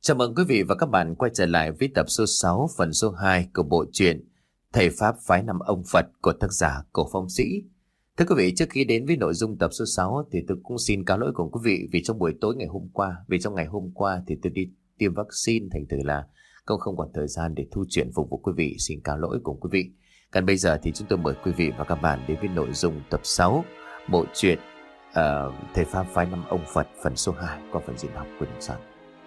Chào mừng quý vị và các bạn quay trở lại với tập số 6 phần số 2 của bộ truyện Thầy Pháp Phái Năm Ông Phật của tác giả Cổ Phong Sĩ. Thưa quý vị, trước khi đến với nội dung tập số 6 thì tôi cũng xin cáo lỗi cùng quý vị vì trong buổi tối ngày hôm qua, trong ngày hôm qua thì tôi đi tiêm vaccine, thành thử là không còn thời gian để thu chuyện phục vụ quý vị. Xin cáo lỗi cùng quý vị. Còn bây giờ thì chúng tôi mời quý vị và các bạn đến với nội dung tập 6 bộ truyện Thầy Pháp Phái Năm Ông Phật phần số 2 qua phần diễn đọc của Đình Soạn.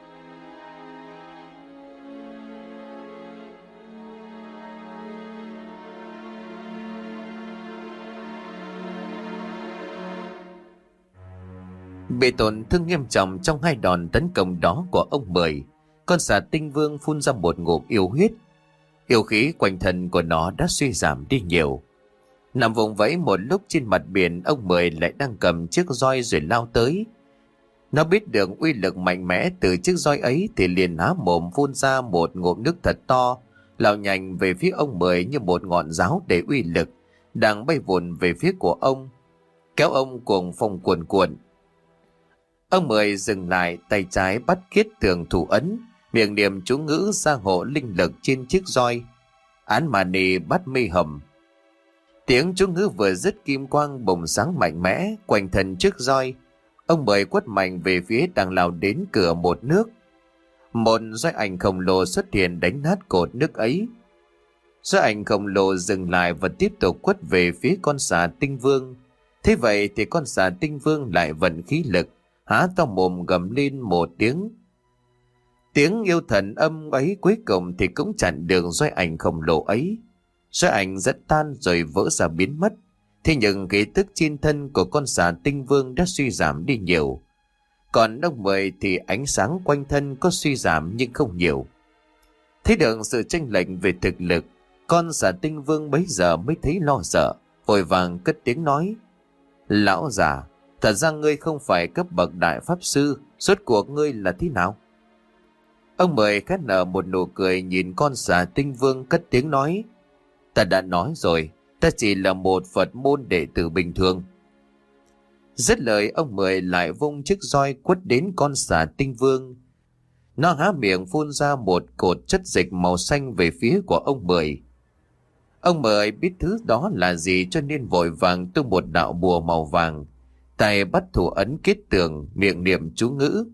Bị tổn thương nghiêm trọng trong hai đòn tấn công đó của ông Mười, con xà tinh vương phun ra một ngụm yêu huyết. Yêu khí quanh thân của nó đã suy giảm đi nhiều. Nằm vùng vẫy một lúc trên mặt biển, ông Mười lại đang cầm chiếc roi rồi lao tới. Nó biết được uy lực mạnh mẽ từ chiếc roi ấy thì liền há mồm phun ra một ngụm nước thật to, lao nhanh về phía ông Mười như một ngọn giáo đầy uy lực, đang bay vụn về phía của ông, kéo ông cuồng phong cuồn cuộn. Ông Mười dừng lại, tay trái bắt kiết tường thủ ấn, miệng niệm chú ngữ gia hộ linh lực trên chiếc roi. Án mà nì bắt mi hầm. Tiếng chú ngữ vừa dứt, kim quang bùng sáng mạnh mẽ quanh thân chiếc roi. Ông Mười quất mạnh về phía đang lao đến cửa một nước. Một roi ảnh khổng lồ xuất hiện đánh nát cột nước ấy. Roi ảnh khổng lồ dừng lại và tiếp tục quất về phía con xà tinh vương. Thế vậy thì con xà tinh vương lại vận khí lực, há to mồm gầm lên một tiếng. Tiếng yêu thần âm ấy cuối cùng thì cũng chặn đường roi ảnh khổng lồ ấy. Roi ảnh rất tan rồi vỡ ra biến mất. Thế nhưng khí tức trên thân của con xà tinh vương đã suy giảm đi nhiều. Còn ông Mười thì ánh sáng quanh thân có suy giảm nhưng không nhiều. Thấy được sự chênh lệch về thực lực, con xà tinh vương bấy giờ mới thấy lo sợ, vội vàng cất tiếng nói: "Lão già, thật ra ngươi không phải cấp bậc đại pháp sư, rốt cuộc ngươi là thế nào?" Ông Mười khẽ nở một nụ cười nhìn con xà tinh vương, cất tiếng nói: "Ta đã nói rồi, ta chỉ là một Phật môn đệ tử bình thường." Dứt lời, ông Mười lại vung chiếc roi quất đến con xà tinh vương. Nó há miệng phun ra một cột chất dịch màu xanh về phía của ông Mười. Ông Mười biết thứ đó là gì cho nên vội vàng tung một đạo bùa màu vàng, tay bắt thủ ấn kết tường, miệng niệm chú ngữ: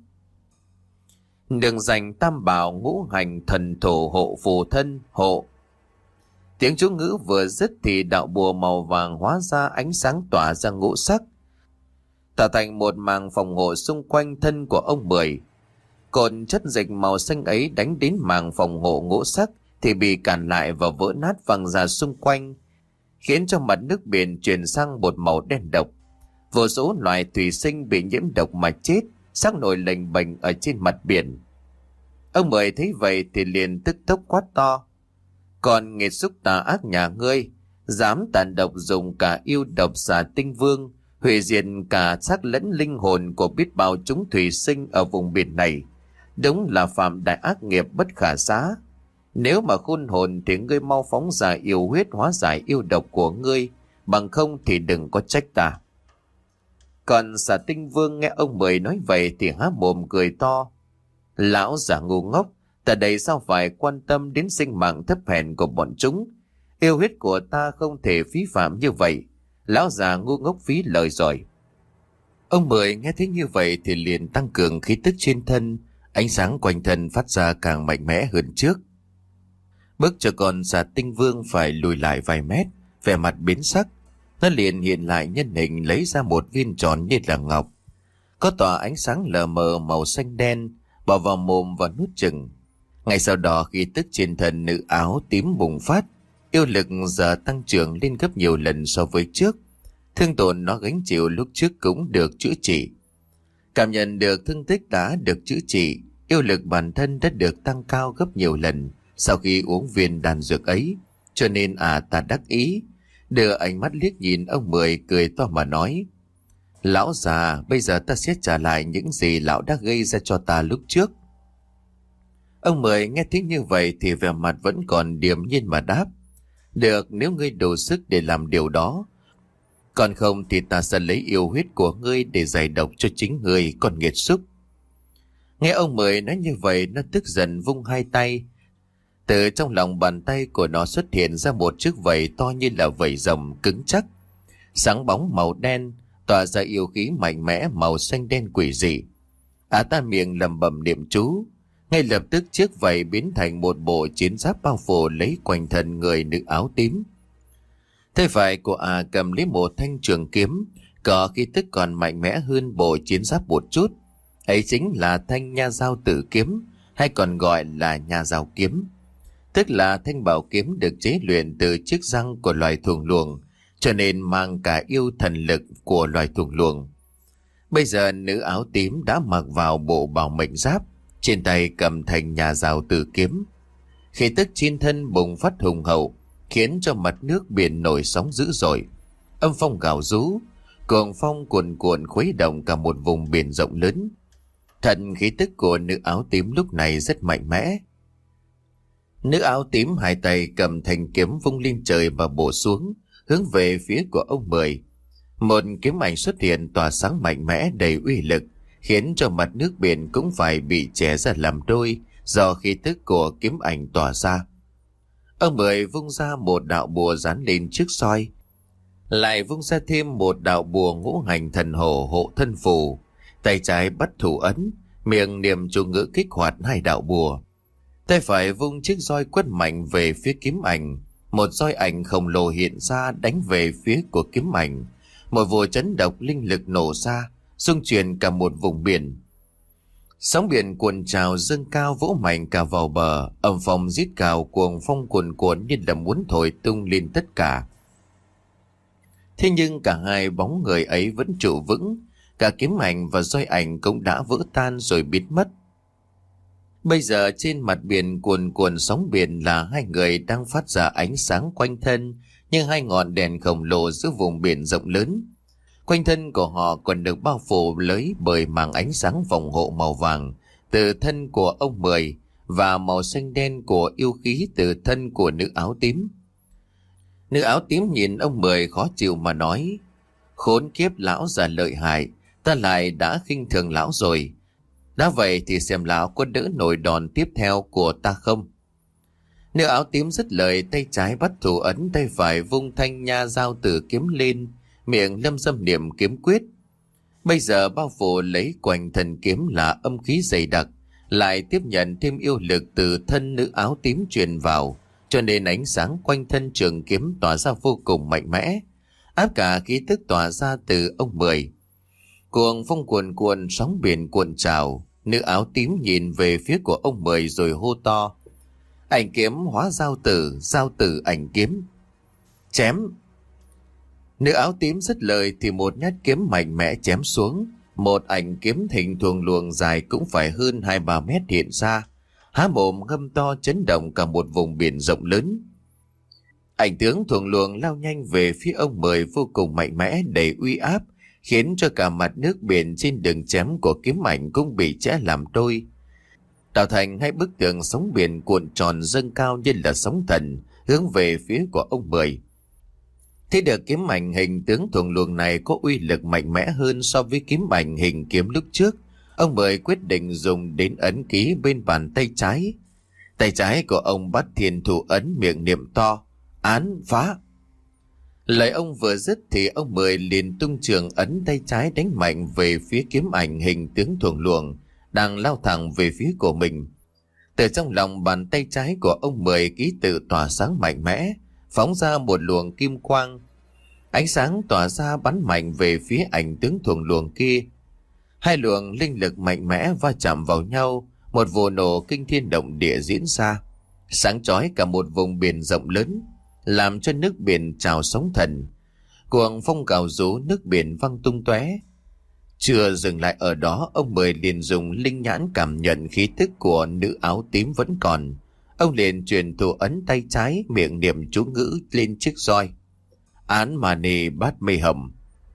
"Đường dành tam bảo ngũ hành thần thổ hộ phù thân hộ." Tiếng chú ngữ vừa dứt thì đạo bùa màu vàng hóa ra ánh sáng tỏa ra ngũ sắc, tạo thành một màng phòng hộ xung quanh thân của ông Mười. Cột chất dịch màu xanh ấy đánh đến màng phòng hộ ngũ sắc thì bị cản lại và vỡ nát văng ra xung quanh, khiến cho mặt nước biển chuyển sang một màu đen độc. Vô số loài thủy sinh bị nhiễm độc mà chết, xác nổi lềnh bềnh ở trên mặt biển. Ông Mười thấy vậy thì liền tức tốc quát to: "Còn nghiệt xúc tà ác nhà ngươi, dám tàn độc dùng cả yêu độc xà tinh vương, hủy diệt cả xác lẫn linh hồn của biết bao chúng thủy sinh ở vùng biển này, đúng là phạm đại ác nghiệp bất khả xá. Nếu mà khôn hồn thì ngươi mau phóng ra yêu huyết hóa giải yêu độc của ngươi, bằng không thì đừng có trách ta." Còn xà tinh vương nghe ông Mười nói vậy thì há mồm cười to: "Lão già ngu ngốc, ta đây sao phải quan tâm đến sinh mạng thấp hèn của bọn chúng? Yêu huyết của ta không thể phí phạm như vậy. Lão già ngu ngốc phí lời rồi." Ông Mười nghe thấy như vậy thì liền tăng cường khí tức trên thân, ánh sáng quanh thân phát ra càng mạnh mẽ hơn trước. Bước cho con xà tinh vương phải lùi lại vài mét, vẻ mặt biến sắc. Nó liền hiện lại nhân hình, lấy ra một viên tròn như là ngọc, có tỏa ánh sáng lờ mờ màu xanh đen, bỏ vào mồm và nuốt chừng. Ngay sau đó khí tức trên thân nữ áo tím bùng phát, yêu lực giờ tăng trưởng lên gấp nhiều lần so với trước. Thương tổn nó gánh chịu lúc trước cũng được chữa trị. Cảm nhận được thương tích đã được chữa trị, yêu lực bản thân đã được tăng cao gấp nhiều lần sau khi uống viên đan dược ấy, cho nên ta đắc ý, đưa ánh mắt liếc nhìn ông Mười, cười to mà nói: "Lão già, bây giờ ta sẽ trả lại những gì lão đã gây ra cho ta lúc trước." Ông Mười nghe thấy như vậy thì vẻ mặt vẫn còn điềm nhiên mà đáp: "Được, nếu ngươi đủ sức để làm điều đó. Còn không thì ta sẽ lấy yêu huyết của ngươi để giải độc cho chính ngươi, con nghiệt xúc." Nghe ông Mười nói như vậy, nó tức giận vung hai tay. Từ trong lòng bàn tay của nó xuất hiện ra một chiếc vẩy to như là vẩy rồng cứng chắc, sáng bóng màu đen, tỏa ra yêu khí mạnh mẽ màu xanh đen quỷ dị. Ta miệng lẩm bẩm niệm chú. Ngay lập tức chiếc vẩy biến thành một bộ chiến giáp bao phủ lấy quanh thân người nữ áo tím. Tay phải của cầm lấy một thanh trường kiếm, có khí tức còn mạnh mẽ hơn bộ chiến giáp một chút. Ấy chính là thanh nha dao tử kiếm, hay còn gọi là nha dao kiếm, tức là thanh bảo kiếm được chế luyện từ chiếc răng của loài thuồng luồng, cho nên mang cả yêu thần lực của loài thuồng luồng. Bây giờ nữ áo tím đã mặc vào bộ bào mệnh giáp, trên tay cầm thanh nha dao tử kiếm. Khí tức trên thân bùng phát hùng hậu, khiến cho mặt nước biển nổi sóng dữ dội. Âm phong gào rú, cuồng phong cuồn cuộn khuấy động cả một vùng biển rộng lớn. Thần khí tức của nữ áo tím lúc này rất mạnh mẽ. Nữ áo tím hai tay cầm thanh kiếm vung lên trời và bổ xuống, hướng về phía của ông Mười. Một kiếm ảnh xuất hiện tỏa sáng mạnh mẽ đầy uy lực, khiến cho mặt nước biển cũng phải bị chẻ ra làm đôi do khí tức của kiếm ảnh tỏa ra. Ông Mười vung ra một đạo bùa dán lên chiếc soi, lại vung ra thêm một đạo bùa ngũ hành thần hổ hộ thân phù. Tay trái bắt thủ ấn, miệng niệm chú ngữ kích hoạt hai đạo bùa. Tay phải vung chiếc roi quất mạnh về phía kiếm ảnh. Một roi ảnh khổng lồ hiện ra đánh về phía của kiếm ảnh. Một vụ chấn độc linh lực nổ ra, xung chuyển cả một vùng biển. Sóng biển cuồn trào dâng cao vỗ mạnh cả vào bờ, âm phong rít cào, cuồng phong cuồn cuộn như là muốn thổi tung lên tất cả. Thế nhưng cả hai bóng người ấy vẫn trụ vững, cả kiếm ảnh và roi ảnh cũng đã vỡ tan rồi biến mất. Bây giờ trên mặt biển cuồn cuộn sóng biển là hai người đang phát ra ánh sáng quanh thân, như hai ngọn đèn khổng lồ giữa vùng biển rộng lớn. Quanh thân của họ còn được bao phủ lấy bởi màng ánh sáng vòng hộ màu vàng từ thân của ông Mười và màu xanh đen của yêu khí từ thân của nữ áo tím. Nữ áo tím nhìn ông Mười khó chịu mà nói: "Khốn kiếp, lão già lợi hại, ta lại đã khinh thường lão rồi. Đã vậy thì xem lão có đỡ nổi đòn tiếp theo của ta không?" Nữ áo tím dứt lời, tay trái bắt thủ ấn, tay phải vung thanh nha dao tử kiếm lên, miệng lâm dâm niệm kiếm quyết. Bây giờ bao phủ lấy quanh thân kiếm là âm khí dày đặc, lại tiếp nhận thêm yêu lực từ thân nữ áo tím truyền vào, cho nên ánh sáng quanh thân trường kiếm tỏa ra vô cùng mạnh mẽ, áp cả khí tức tỏa ra từ ông Mười. Cuồng phong cuồn cuộn, sóng biển cuộn trào. Nữ áo tím nhìn về phía của ông Mười rồi hô to: "Ảnh kiếm hóa giao tử ảnh kiếm." Chém. Nữ áo tím dứt lời thì một nhát kiếm mạnh mẽ chém xuống. Một ảnh kiếm hình thuồng luồng dài cũng phải hơn 2-3 mét hiện ra, há mồm ngâm to chấn động cả một vùng biển rộng lớn. Ảnh tướng thuồng luồng lao nhanh về phía ông Mười vô cùng mạnh mẽ đầy uy áp, khiến cho cả mặt nước biển trên đường chém của kiếm ảnh cũng bị chẻ làm đôi, tạo thành hai bức tường sóng biển cuộn tròn dâng cao như là sóng thần hướng về phía của ông Mười. Thấy được kiếm ảnh hình tướng thuồng luồng này có uy lực mạnh mẽ hơn so với kiếm ảnh hình kiếm lúc trước, ông Mười quyết định dùng đến ấn ký bên bàn tay trái. Tay trái của ông bắt thiên thủ ấn, miệng niệm to: "Án phá." Lời ông vừa dứt thì ông Mười liền tung trường ấn tay trái đánh mạnh về phía kiếm ảnh hình tướng thuồng luồng đang lao thẳng về phía của mình. Từ trong lòng bàn tay trái của ông Mười, ký tự tỏa sáng mạnh mẽ, phóng ra một luồng kim quang. Ánh sáng tỏa ra bắn mạnh về phía ảnh tướng thuồng luồng kia. Hai luồng linh lực mạnh mẽ va chạm vào nhau, một vụ nổ kinh thiên động địa diễn ra, sáng chói cả một vùng biển rộng lớn, làm cho nước biển trào sóng thần. Cuồng phong gào rú, nước biển văng tung tóe. Chưa dừng lại ở đó, ông Mười liền dùng linh nhãn cảm nhận khí tức của nữ áo tím vẫn còn. Ông liền truyền thủ ấn tay trái, miệng niệm chú ngữ lên chiếc roi: "Án mà nì bát mê hầm."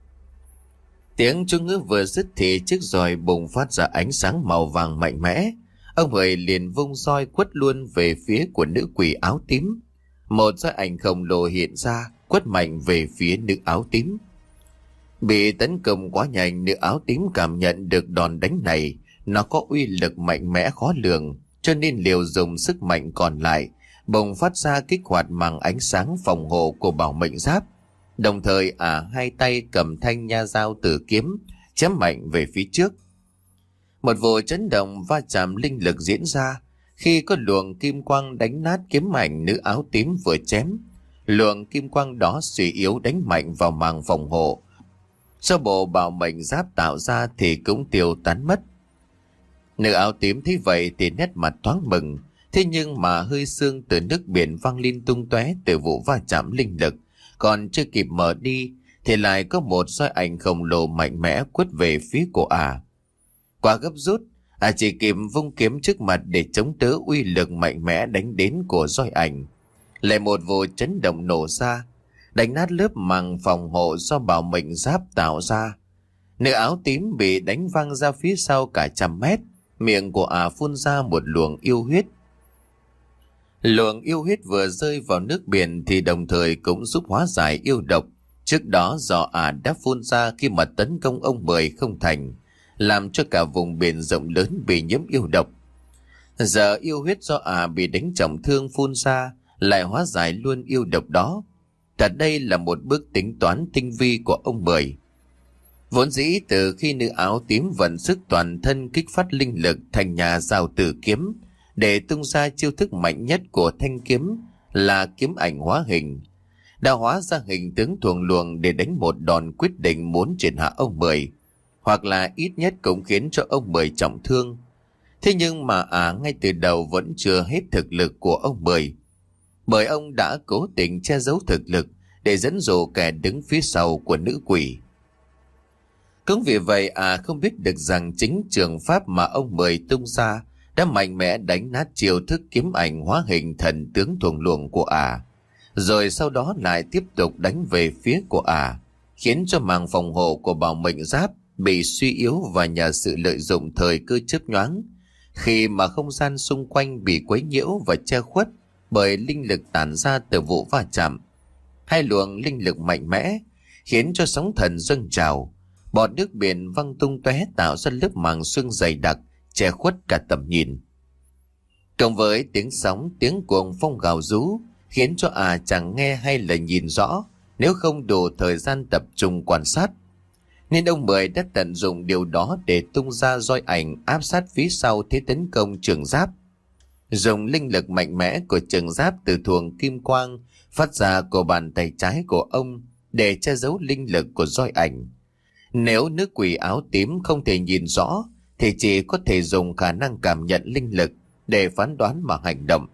Tiếng chú ngữ vừa dứt thì chiếc roi bùng phát ra ánh sáng màu vàng mạnh mẽ. Ông Mười liền vung roi quất luôn về phía của nữ quỷ áo tím. Một roi ảnh khổng lồ hiện ra, quất mạnh về phía nữ áo tím. Bị tấn công quá nhanh, nữ áo tím cảm nhận được đòn đánh này, nó có uy lực mạnh mẽ khó lường, cho nên liều dùng sức mạnh còn lại bùng phát ra kích hoạt màng ánh sáng phòng hộ của bảo mệnh giáp. Đồng thời hai tay cầm thanh nha dao tử kiếm chém mạnh về phía trước. Một vụ chấn động va chạm linh lực diễn ra khi có luồng kim quang đánh nát kiếm ảnh nữ áo tím vừa chém. Luồng kim quang đó suy yếu đánh mạnh vào màng phòng hộ do bộ bảo mệnh giáp tạo ra thì cũng tiêu tán mất. Nữ áo tím thấy vậy thì nét mặt thoáng mừng, thế nhưng mà hơi sương từ nước biển văng lên tung tóe từ vụ va chạm linh lực còn chưa kịp mở đi thì lại có một soi ảnh khổng lồ mạnh mẽ quất về phía của Quá gấp rút, chỉ kịp vung kiếm trước mặt để chống đỡ uy lực mạnh mẽ đánh đến của soi ảnh. Lại một vụ chấn động nổ ra, đánh nát lớp màng phòng hộ do bảo mệnh giáp tạo ra. Nữ áo tím bị đánh văng ra phía sau cả 100 mét, miệng của phun ra một luồng yêu huyết. Luồng yêu huyết vừa rơi vào nước biển thì đồng thời cũng giúp hóa giải yêu độc trước đó do đã phun ra khi mà tấn công ông Mười không thành, làm cho cả vùng biển rộng lớn bị nhiễm yêu độc. Giờ yêu huyết do bị đánh trọng thương phun ra lại hóa giải luôn yêu độc đó. Thật đây là một bước tính toán tinh vi của ông Mười. Vốn dĩ từ khi nữ áo tím vận sức toàn thân kích phát linh lực thành nhà dao tử kiếm để tung ra chiêu thức mạnh nhất của thanh kiếm là kiếm ảnh hóa hình, đã hóa ra hình tướng thuồng luồng để đánh một đòn quyết định muốn triệt hạ ông Mười, hoặc là ít nhất cũng khiến cho ông Mười trọng thương. Thế nhưng mà ngay từ đầu vẫn chưa hết thực lực của ông Mười, bởi ông đã cố tình che giấu thực lực để dẫn dụ kẻ đứng phía sau của nữ quỷ. Cũng vì vậy không biết được rằng chính trường pháp mà ông Mười tung ra đã mạnh mẽ đánh nát chiêu thức kiếm ảnh hóa hình thần tướng thuồng luồng của rồi sau đó lại tiếp tục đánh về phía của khiến cho màng phòng hộ của bảo mệnh giáp bị suy yếu và nhờ sự lợi dụng thời cơ chớp nhoáng, khi mà không gian xung quanh bị quấy nhiễu và che khuất bởi linh lực tản ra từ vụ va chạm. Hai luồng linh lực mạnh mẽ khiến cho sóng thần dâng trào, bọt nước biển văng tung tóe tạo ra lớp màng sương dày đặc che khuất cả tầm nhìn. Cộng với tiếng sóng, tiếng cuồng phong gào rú khiến cho chẳng nghe hay là nhìn rõ nếu không đủ thời gian tập trung quan sát. Nên ông Mười đã tận dụng điều đó để tung ra roi ảnh áp sát phía sau thế tấn công trường giáp. Dùng linh lực mạnh mẽ của trường giáp từ thuồng kim quang phát ra của bàn tay trái của ông để che giấu linh lực của roi ảnh. Nếu nữ quỷ áo tím không thể nhìn rõ thì chỉ có thể dùng khả năng cảm nhận linh lực để phán đoán mà hành động.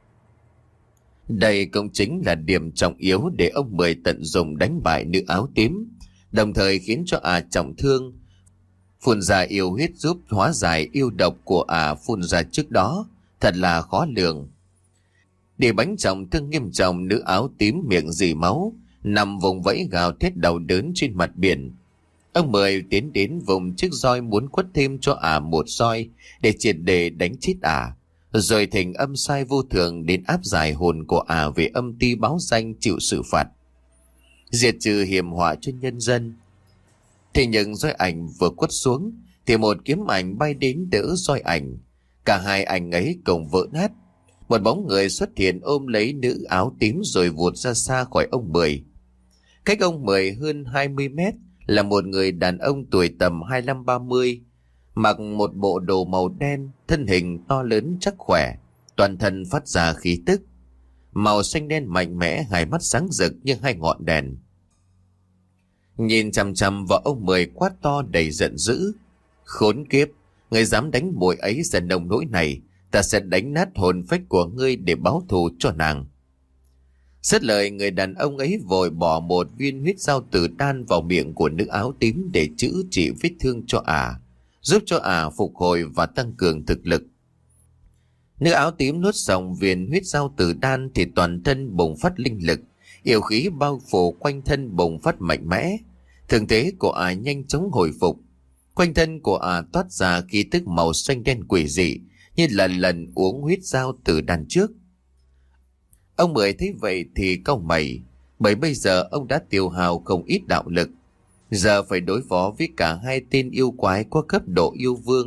Đây cũng chính là điểm trọng yếu để ông Mười tận dụng đánh bại nữ áo tím, đồng thời khiến cho trọng thương. Phun ra yêu huyết giúp hóa giải yêu độc của phun ra trước đó, thật là khó lường. Để bánh trọng thương nghiêm trọng, nữ áo tím miệng rỉ máu, nằm vùng vẫy gào thét đau đớn trên mặt biển. Ông Mười tiến đến vùng chiếc roi muốn quất thêm cho một roi để triệt để đánh chết rồi thỉnh âm sai vô thường đến áp giải hồn của về âm ty báo danh chịu sự phạt, diệt trừ hiểm họa cho nhân dân. Thế nhưng roi ảnh vừa quất xuống thì một kiếm ảnh bay đến đỡ roi ảnh, cả hai ảnh ấy cùng vỡ nát. Một bóng người xuất hiện ôm lấy nữ áo tím rồi vụt ra xa khỏi ông Mười. Cách ông Mười hơn 20 mét là một người đàn ông tuổi tầm 25-30, mặc một bộ đồ màu đen, thân hình to lớn chắc khỏe, toàn thân phát ra khí tức màu xanh đen mạnh mẽ, hai mắt sáng rực như hai ngọn đèn. Nhìn chằm chằm vào ông Mười quát to đầy giận dữ: "Khốn kiếp, ngươi dám đánh muội ấy ra nông nỗi này, ta sẽ đánh nát hồn phách của ngươi để báo thù cho nàng." Dứt lời, người đàn ông ấy vội bỏ một viên huyết dao tử đan vào miệng của nữ áo tím để chữa trị vết thương cho giúp cho phục hồi và tăng cường thực lực. Nữ áo tím nuốt xong viên huyết dao tử đan thì toàn thân bùng phát linh lực, yêu khí bao phủ quanh thân bùng phát mạnh mẽ. Thương thế của nhanh chóng hồi phục, quanh thân của toát ra khí tức màu xanh đen quỷ dị như là lần uống huyết dao tử đan trước. Ông Mười thấy vậy thì cau mày, bởi bây giờ ông đã tiêu hao không ít đạo lực. Giờ phải đối phó với cả hai tên yêu quái có cấp độ yêu vương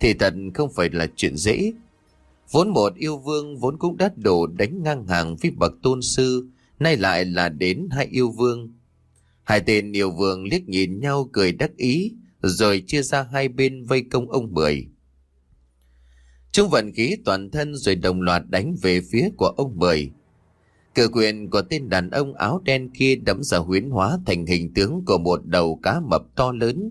thì thật không phải là chuyện dễ. Vốn một yêu vương vốn cũng đã đủ đánh ngang hàng với bậc tôn sư, nay lại là đến hai yêu vương. Hai tên yêu vương liếc nhìn nhau cười đắc ý, rồi chia ra hai bên vây công ông Mười. Chúng vận khí toàn thân rồi đồng loạt đánh về phía của ông Mười. Cự quyền của tên đàn ông áo đen kia đẫm ra huyễn hóa thành hình tướng của một đầu cá mập to lớn.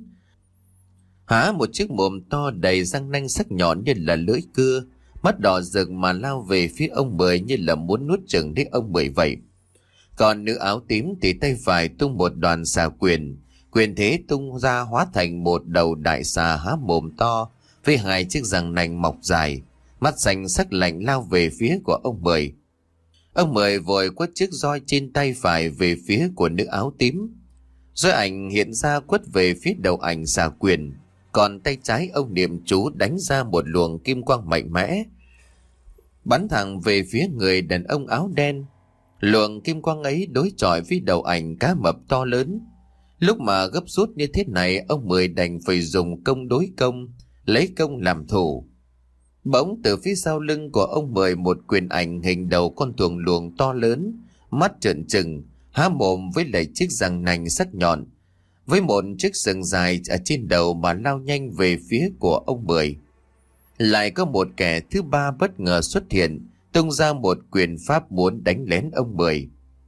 Há một chiếc mồm to đầy răng nanh sắc nhọn như là lưỡi cưa, mắt đỏ rực mà lao về phía ông Mười như là muốn nuốt chửng đến ông Mười vậy. Còn nữ áo tím thì tay phải tung một đoàn xà quyền, quyền thế tung ra hóa thành một đầu đại xà há mồm to với hai chiếc răng nanh mọc dài, mắt xanh sắc lạnh lao về phía của ông Mười. Ông Mười vội quất chiếc roi trên tay phải về phía của nữ áo tím. Roi ảnh hiện ra quất về phía đầu ảnh xà quyền, còn tay trái ông niệm chú đánh ra một luồng kim quang mạnh mẽ, bắn thẳng về phía người đàn ông áo đen. Luồng kim quang ấy đối chọi với đầu ảnh cá mập to lớn. Lúc mà gấp rút như thế này, ông Mười đành phải dùng công đối công, lấy công làm thủ. Bỗng từ phía sau lưng của ông Mười một quyền ảnh hình đầu con thuồng luồng to lớn, mắt trợn trừng, há mồm với lại chiếc răng nanh sắc nhọn, với một chiếc sừng dài ở trên đầu mà lao nhanh về phía của ông Mười. Lại có một kẻ thứ ba bất ngờ xuất hiện, tung ra một quyền pháp muốn đánh lén ông Mười.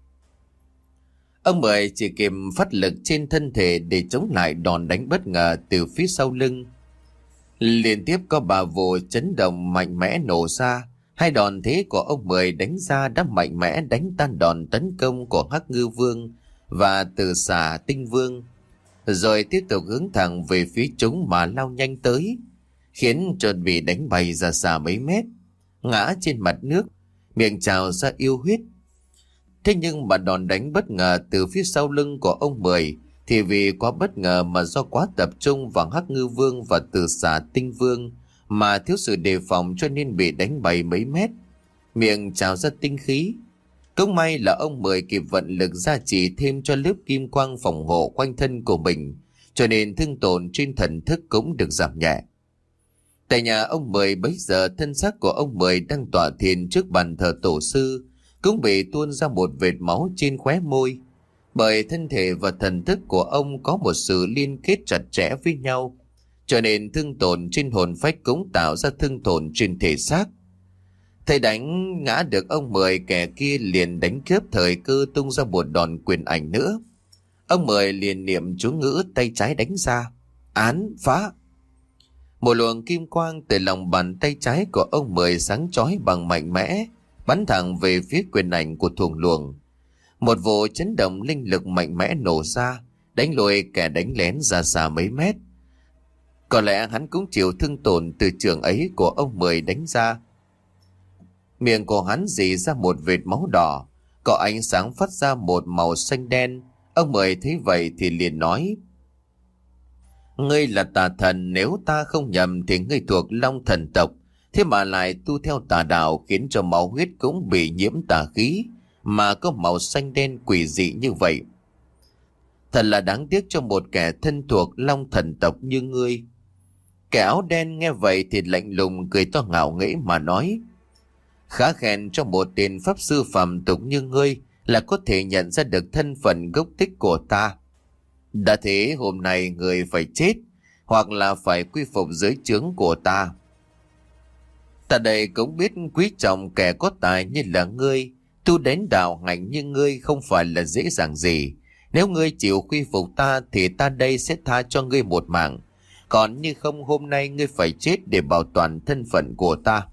Ông Mười chỉ kịp phát lực trên thân thể để chống lại đòn đánh bất ngờ từ phía sau lưng. Liên tiếp có 3 vụ chấn động mạnh mẽ nổ ra. Hai đòn thế của ông Mười đánh ra đã mạnh mẽ đánh tan đòn tấn công của Hắc Ngư Vương và Từ Xà Tinh Vương, rồi tiếp tục hướng thẳng về phía chúng mà lao nhanh tới, khiến Trần bị đánh bay ra xa mấy mét, ngã trên mặt nước, miệng trào ra yêu huyết. Thế nhưng mà đòn đánh bất ngờ từ phía sau lưng của ông Mười thì vì quá bất ngờ mà do quá tập trung vào Hắc Ngư Vương và Từ Xà Tinh Vương mà thiếu sự đề phòng cho nên bị đánh bay mấy mét, miệng trào ra tinh khí. Cũng may là ông Mười kịp vận lực gia trì thêm cho lớp kim quang phòng hộ quanh thân của mình, cho nên thương tổn trên thần thức cũng được giảm nhẹ. Tại nhà ông Mười bấy giờ, thân xác của ông Mười đang tọa thiền trước bàn thờ tổ sư cũng bị tuôn ra một vệt máu trên khóe môi, bởi thân thể và thần thức của ông có một sự liên kết chặt chẽ với nhau, cho nên thương tổn trên hồn phách cũng tạo ra thương tổn trên thể xác. Thầy đánh ngã được ông Mười, kẻ kia liền đánh cướp thời cơ tung ra một đòn quyền ảnh nữa. Ông Mười liền niệm chú ngữ, tay trái đánh ra, án phá. Một luồng kim quang từ lòng bàn tay trái của ông Mười sáng chói bằng mạnh mẽ, bắn thẳng về phía quyền ảnh của thuồng luồng. Một vụ chấn động linh lực mạnh mẽ nổ ra, đánh lùi kẻ đánh lén ra xa mấy mét. Có lẽ hắn cũng chịu thương tổn từ trường ấy của ông Mười đánh ra. Miệng của hắn rỉ ra một vệt máu đỏ, có ánh sáng phát ra một màu xanh đen. Ông Mười thấy vậy thì liền nói: Ngươi là tà thần, nếu ta không nhầm thì ngươi thuộc Long thần tộc, thế mà lại tu theo tà đạo, khiến cho máu huyết cũng bị nhiễm tà khí, mà có màu xanh đen quỷ dị như vậy. Thật là đáng tiếc cho một kẻ thân thuộc Long thần tộc như ngươi. Kẻ áo đen nghe vậy thì lạnh lùng cười to ngạo nghễ mà nói: Khá khen cho một tên pháp sư phàm tục như ngươi là có thể nhận ra được thân phận gốc tích của ta. Đã thế hôm nay người phải chết, hoặc là phải quy phục dưới trướng của ta. Ta đây cũng biết quý trọng kẻ có tài như là ngươi. Tu đến đạo hạnh như ngươi không phải là dễ dàng gì. Nếu ngươi chịu quy phục ta thì ta đây sẽ tha cho ngươi một mạng. Còn như không, hôm nay ngươi phải chết để bảo toàn thân phận của ta.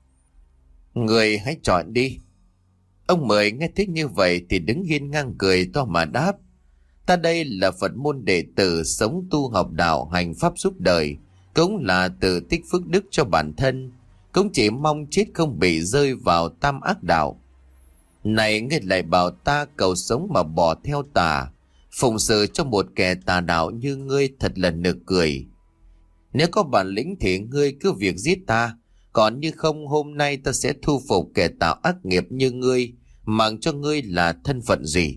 Ngươi hãy chọn đi. Ông Mười nghe thích như vậy thì đứng hiên ngang cười to mà đáp: Ta đây là Phật môn đệ tử, sống tu học đạo hành pháp giúp đời, cũng là tự tích phước đức cho bản thân, cũng chỉ mong chết không bị rơi vào tam ác đạo. Này ngươi lại bảo ta cầu sống mà bỏ theo tà, phụng sự cho một kẻ tà đạo như ngươi thật là nực cười. Nếu có bản lĩnh thì ngươi cứ việc giết ta, còn như không, hôm nay ta sẽ thu phục kẻ tạo ác nghiệp như ngươi, mặc cho ngươi là thân phận gì.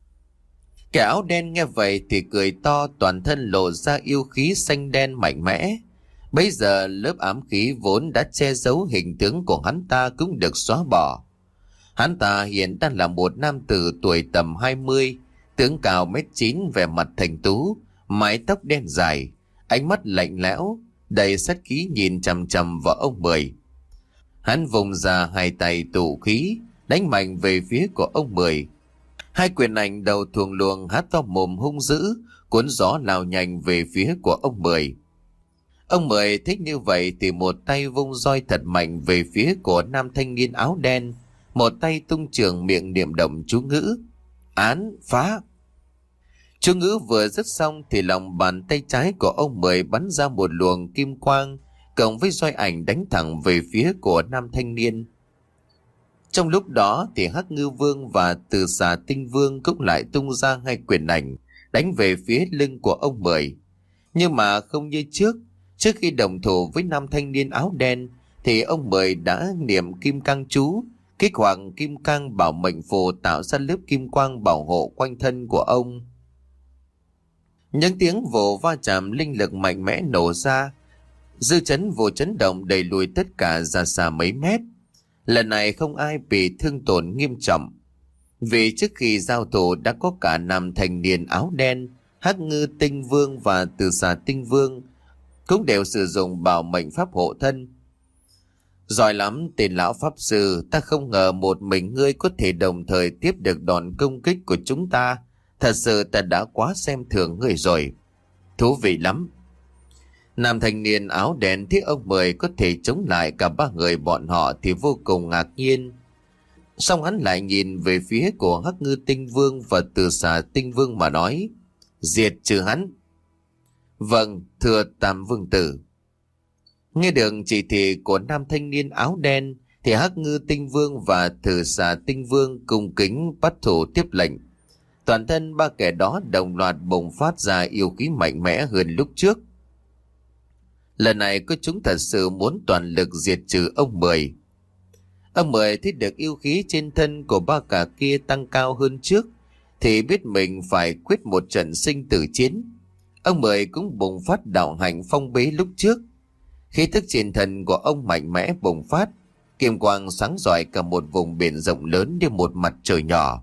Kẻ áo đen nghe vậy thì cười to, toàn thân lộ ra yêu khí xanh đen mạnh mẽ. Bây giờ lớp ám khí vốn đã che giấu hình tướng của hắn ta cũng được xóa bỏ. Hắn ta hiện đang là một nam tử tuổi tầm 20, tướng cao 1m9, vẻ mặt thành tú, mái tóc đen dài, ánh mắt lạnh lẽo, đầy sát khí nhìn chằm chằm vào ông Mười. Hắn vùng ra hai tay tụ khí, đánh mạnh về phía của ông Mười. Hai quyền ảnh đầu thuồng luồng há to mồm hung dữ, cuốn gió lao nhanh về phía của ông Mười. Ông Mười thích như vậy thì một tay vung roi thật mạnh về phía của nam thanh niên áo đen, một tay tung trường miệng niệm động chú ngữ. Án phá. Chú ngữ vừa dứt xong thì lòng bàn tay trái của ông Mười bắn ra một luồng kim quang, cộng với roi ảnh đánh thẳng về phía của nam thanh niên. Trong lúc đó thì Hắc Ngư Vương và Từ Xà Tinh Vương cũng lại tung ra hai quyền ảnh đánh về phía lưng của ông Mười. Nhưng mà không như trước khi đồng thủ với nam thanh niên áo đen thì ông Mười đã niệm kim cang chú, kích hoạt kim cang bảo mệnh phù tạo ra lớp kim quang bảo hộ quanh thân của ông. Những tiếng vồ va chạm linh lực mạnh mẽ nổ ra, dư chấn vô chấn động đẩy lùi tất cả ra xa mấy mét. Lần này không ai bị thương tổn nghiêm trọng, vì trước khi giao thủ đã có cả nam thanh niên áo đen, Hắc Ngư Tinh Vương và Từ Xà Tinh Vương cũng đều sử dụng bảo mệnh pháp hộ thân. Giỏi lắm tên lão pháp sư, ta không ngờ một mình ngươi có thể đồng thời tiếp được đòn công kích của chúng ta. Thật sự ta đã quá xem thường ngươi rồi. Thú vị lắm. Nam thanh niên áo đen thấy ông Mười có thể chống lại cả ba người bọn họ thì vô cùng ngạc nhiên. Xong hắn lại nhìn về phía của Hắc Ngư Tinh Vương và Từ Xà Tinh Vương mà nói: diệt trừ hắn. Vâng, thưa Tam Vương Tử. Nghe được chỉ thị của nam thanh niên áo đen thì Hắc Ngư Tinh Vương và Từ Xà Tinh Vương cung kính bắt thủ tiếp lệnh. Toàn thân ba kẻ đó đồng loạt bùng phát ra yêu khí mạnh mẽ hơn lúc trước. Lần này có chúng thật sự muốn toàn lực diệt trừ ông Mười. Ông Mười thấy được yêu khí trên thân của ba cả kia tăng cao hơn trước thì biết mình phải quyết một trận sinh tử chiến. Ông Mười cũng bùng phát đạo hạnh phong bế lúc trước. Khí tức trên thân của ông mạnh mẽ bùng phát, kim quang sáng rọi cả một vùng biển rộng lớn như một mặt trời nhỏ.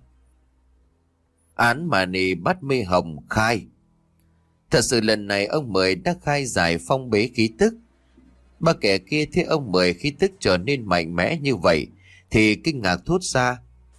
Án Mani Bát Mê Hồng khai. Thật sự lần này ông Mười đã khai giải phong bế khí tức. Ba kẻ kia thấy ông Mười khí tức trở nên mạnh mẽ như vậy thì kinh ngạc thốt ra: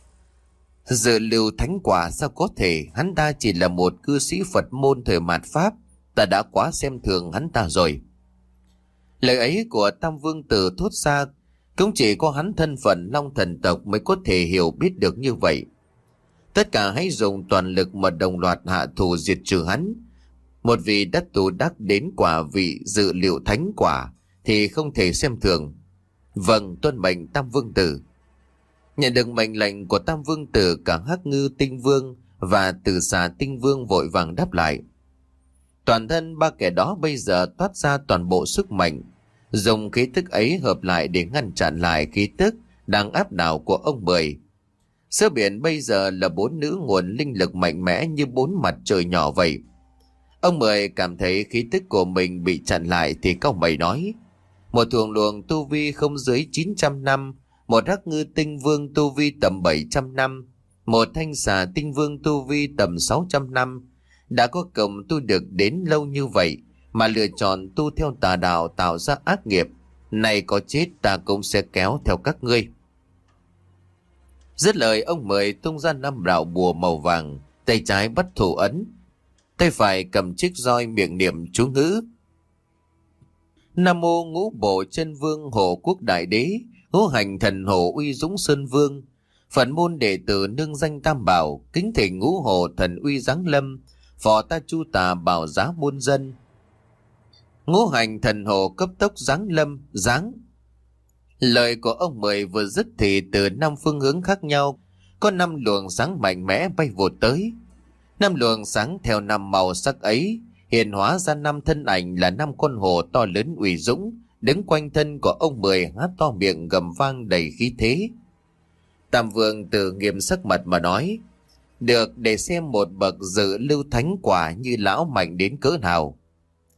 dự lưu thánh quả sao có thể, hắn ta chỉ là một cư sĩ Phật môn thời mạt Pháp, ta đã quá xem thường hắn ta rồi. Lời ấy của Tam Vương Tử thốt ra cũng chỉ có hắn thân phận Long Thần tộc mới có thể hiểu biết được như vậy. Tất cả hãy dùng toàn lực mà đồng loạt hạ thủ diệt trừ hắn. Một vị đắc tù đắc đến quả vị dự liệu thánh quả thì không thể xem thường. Vâng, tuân mệnh Tam Vương Tử. Nhận được mệnh lệnh của Tam Vương Tử, cả Hắc Ngư Tinh Vương và Từ Xà Tinh Vương vội vàng đáp lại. Toàn thân ba kẻ đó bây giờ toát ra toàn bộ sức mạnh, dùng khí tức ấy hợp lại để ngăn chặn lại khí tức đang áp đảo của ông Mười. Giữa biển bây giờ là bốn nữ nguồn linh lực mạnh mẽ như bốn mặt trời nhỏ vậy. Ông Mười cảm thấy khí tức của mình bị chặn lại thì cau mày nói: một thuồng luồng tu vi không dưới 900 năm, một Hắc Ngư Tinh Vương tu vi tầm 700 năm, một Thanh Xà Tinh Vương tu vi tầm 600 năm, đã có công tu được đến lâu như vậy mà lựa chọn tu theo tà đạo tạo ra ác nghiệp, này có chết ta cũng sẽ kéo theo các ngươi. Dứt lời, ông Mười tung ra 5 đạo bùa màu vàng, tay trái bắt thủ ấn, tay phải cầm chiếc roi miệng niệm chú ngữ: Nam mô Ngũ Bộ Chân Vương Hộ Quốc Đại Đế, Ngũ Hành Thần Hộ Uy Dũng Sơn Vương, Phật môn đệ tử nương danh Tam Bảo, kính thỉnh Ngũ Hộ Thần Uy giáng lâm, phò ta chu tà bảo giá muôn dân. Ngũ Hành Thần Hộ cấp tốc giáng lâm, giáng. Lời của ông Mười vừa dứt thì từ 5 phương hướng khác nhau có 5 luồng sáng mạnh mẽ bay vụt tới. 5 luồng sáng theo 5 màu sắc ấy hiện hóa ra 5 thân ảnh là 5 con hổ to lớn uy dũng đứng quanh thân của ông Mười, há to miệng gầm vang đầy khí thế. Tam Vương Tử nghiêm sắc mặt mà nói: được, để xem một bậc dự lưu thánh quả như lão mạnh đến cỡ nào.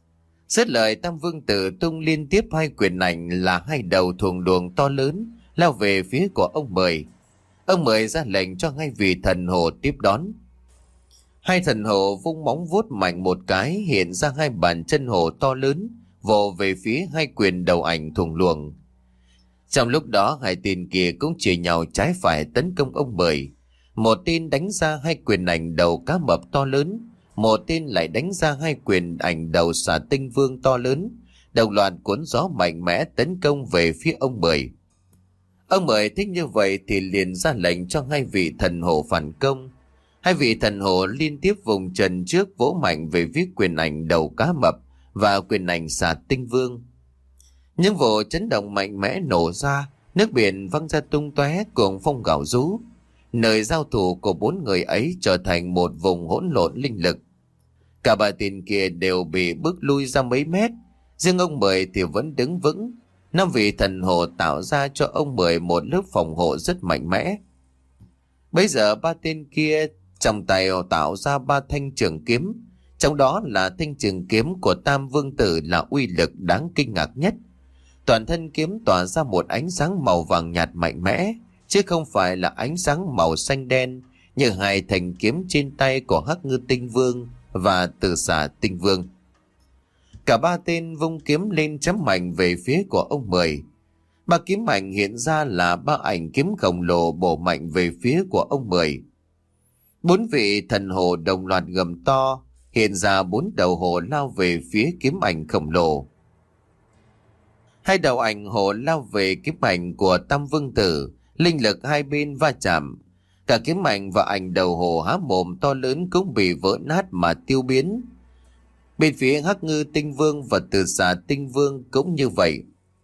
Dứt lời, Tam Vương Tử tung liên tiếp hai quyền ảnh là hai đầu thuồng luồng to lớn lao về phía của ông Mười. Ông Mười ra lệnh cho hai vị thần hồ tiếp đón. Hai thần hồ vung móng vuốt mạnh một cái, hiện ra hai bàn chân hồ to lớn vồ về phía hai quyền đầu ảnh thuồng luồng. Trong lúc đó, hai tên kia cũng chia nhau trái phải tấn công ông Mười. Một tên đánh ra hai quyền ảnh đầu cá mập to lớn, một tên lại đánh ra hai quyền ảnh đầu xà tinh vương to lớn, đồng loạt cuốn gió mạnh mẽ tấn công về phía ông Mười. Ông Mười thích như vậy thì liền ra lệnh cho hai vị thần hồ phản công. Hai vị thần hồ liên tiếp vùng trần trước vỗ mạnh về phía quyền ảnh đầu cá mập và quyền ảnh xà tinh vương. Những vụ chấn động mạnh mẽ nổ ra, nước biển văng ra tung tóe, cuồng phong gào rú. Nơi giao thủ của bốn người ấy trở thành một vùng hỗn lộn linh lực. Cả ba tên kia đều bị bước lui ra mấy mét, riêng ông Mười thì vẫn đứng vững. Năm vị thần hồ tạo ra cho ông Mười một lớp phòng hộ rất mạnh mẽ. Bây giờ ba tên kia trong tay tạo ra ba thanh trường kiếm, trong đó là thanh trường kiếm của Tam Vương Tử là uy lực đáng kinh ngạc nhất. Toàn thân kiếm tỏa ra một ánh sáng màu vàng nhạt mạnh mẽ, chứ không phải là ánh sáng màu xanh đen như hai thanh kiếm trên tay của Hắc Ngư Tinh Vương và Tử Xà Tinh Vương. Cả ba tên vung kiếm lên chém mạnh về phía của ông Mười. Ba kiếm mạnh hiện ra là ba ảnh kiếm khổng lồ bổ mạnh về phía của ông Mười. Bốn vị thần hồ đồng loạt gầm to, hiện ra bốn đầu hồ lao về phía kiếm ảnh khổng lồ. Hai đầu ảnh hồ lao về kiếm ảnh của Tam Vương Tử, linh lực hai bên va chạm. Cả kiếm ảnh và ảnh đầu hồ há mồm to lớn cũng bị vỡ nát mà tiêu biến. Bên phía Hắc Ngư Tinh Vương và Tử Xà Tinh Vương cũng như vậy.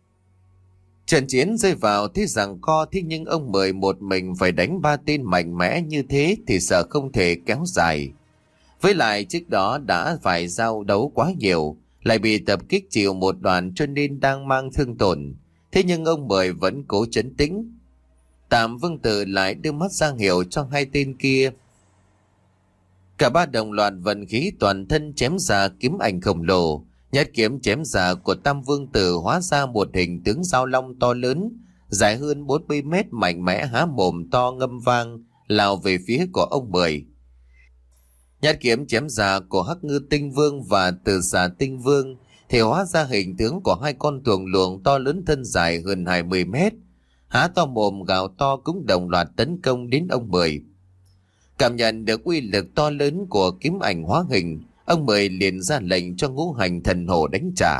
Trận chiến rơi vào thế giằng co, thế nhưng ông Mười một mình phải đánh ba tên mạnh mẽ như thế thì sợ không thể kéo dài. Với lại trước đó đã phải giao đấu quá nhiều, lại bị tập kích chịu một đoàn cho nên đang mang thương tổn. Thế nhưng ông Mười vẫn cố trấn tĩnh. Tam Vương Tử lại đưa mắt ra hiệu cho hai tên kia. Cả ba đồng loạt vận khí toàn thân chém ra kiếm ảnh khổng lồ. Nhát kiếm chém ra của Tam Vương Tử hóa ra một hình tướng giao long to lớn, dài hơn 40 mét, mạnh mẽ há mồm to ngâm vang lao về phía của ông Mười. Nhát kiếm chém ra của Hắc Ngư Tinh Vương và Tử Xà Tinh Vương thì hóa ra hình tướng của hai con thuồng luồng to lớn, thân dài hơn 20 mét, há to mồm gào to, cũng đồng loạt tấn công đến ông Mười. Cảm nhận được uy lực to lớn của kiếm ảnh hóa hình, ông Mười liền ra lệnh cho ngũ hành thần hồ đánh trả.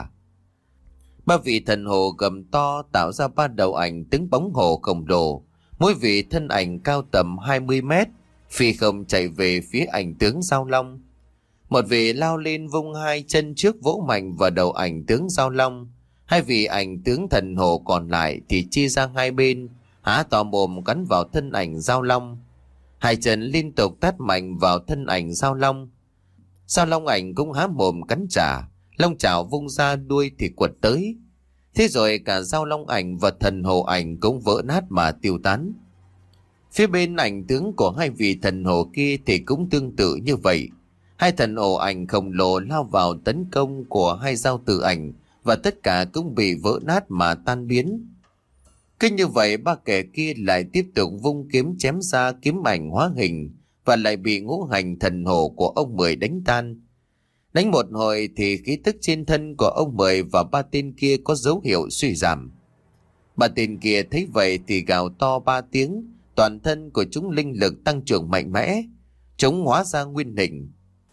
Ba vị thần hồ gầm to tạo ra ba đầu ảnh tướng bóng hồ khổng lồ, mỗi vị thân ảnh cao tầm 20 mét, phi không chạy về phía ảnh tướng giao long. Một vị lao lên vung hai chân trước vỗ mạnh vào đầu ảnh tướng giao long. Hai vị ảnh tướng thần hồ còn lại thì chia ra hai bên, há to mồm cắn vào thân ảnh giao long. Hai chân liên tục tát mạnh vào thân ảnh giao long. Giao long ảnh cũng há mồm cắn trả, long chảo vung ra, đuôi thì quật tới. Thế rồi cả giao long ảnh và thần hồ ảnh cũng vỡ nát mà tiêu tán. Phía bên ảnh tướng của hai vị thần hồ kia thì cũng tương tự như vậy. Hai thần hồ ảnh khổng lồ lao vào tấn công của hai giao tử ảnh, và tất cả cũng bị vỡ nát mà tan biến. Cứ như vậy ba kẻ kia lại tiếp tục vung kiếm chém ra kiếm ảnh hóa hình, và lại bị ngũ hành thần hồ của ông Mười đánh tan. Đánh một hồi thì khí tức trên thân của ông Mười và ba tên kia có dấu hiệu suy giảm. Ba tên kia thấy vậy thì gào to ba tiếng, toàn thân của chúng linh lực tăng trưởng mạnh mẽ, chúng hóa ra nguyên hình.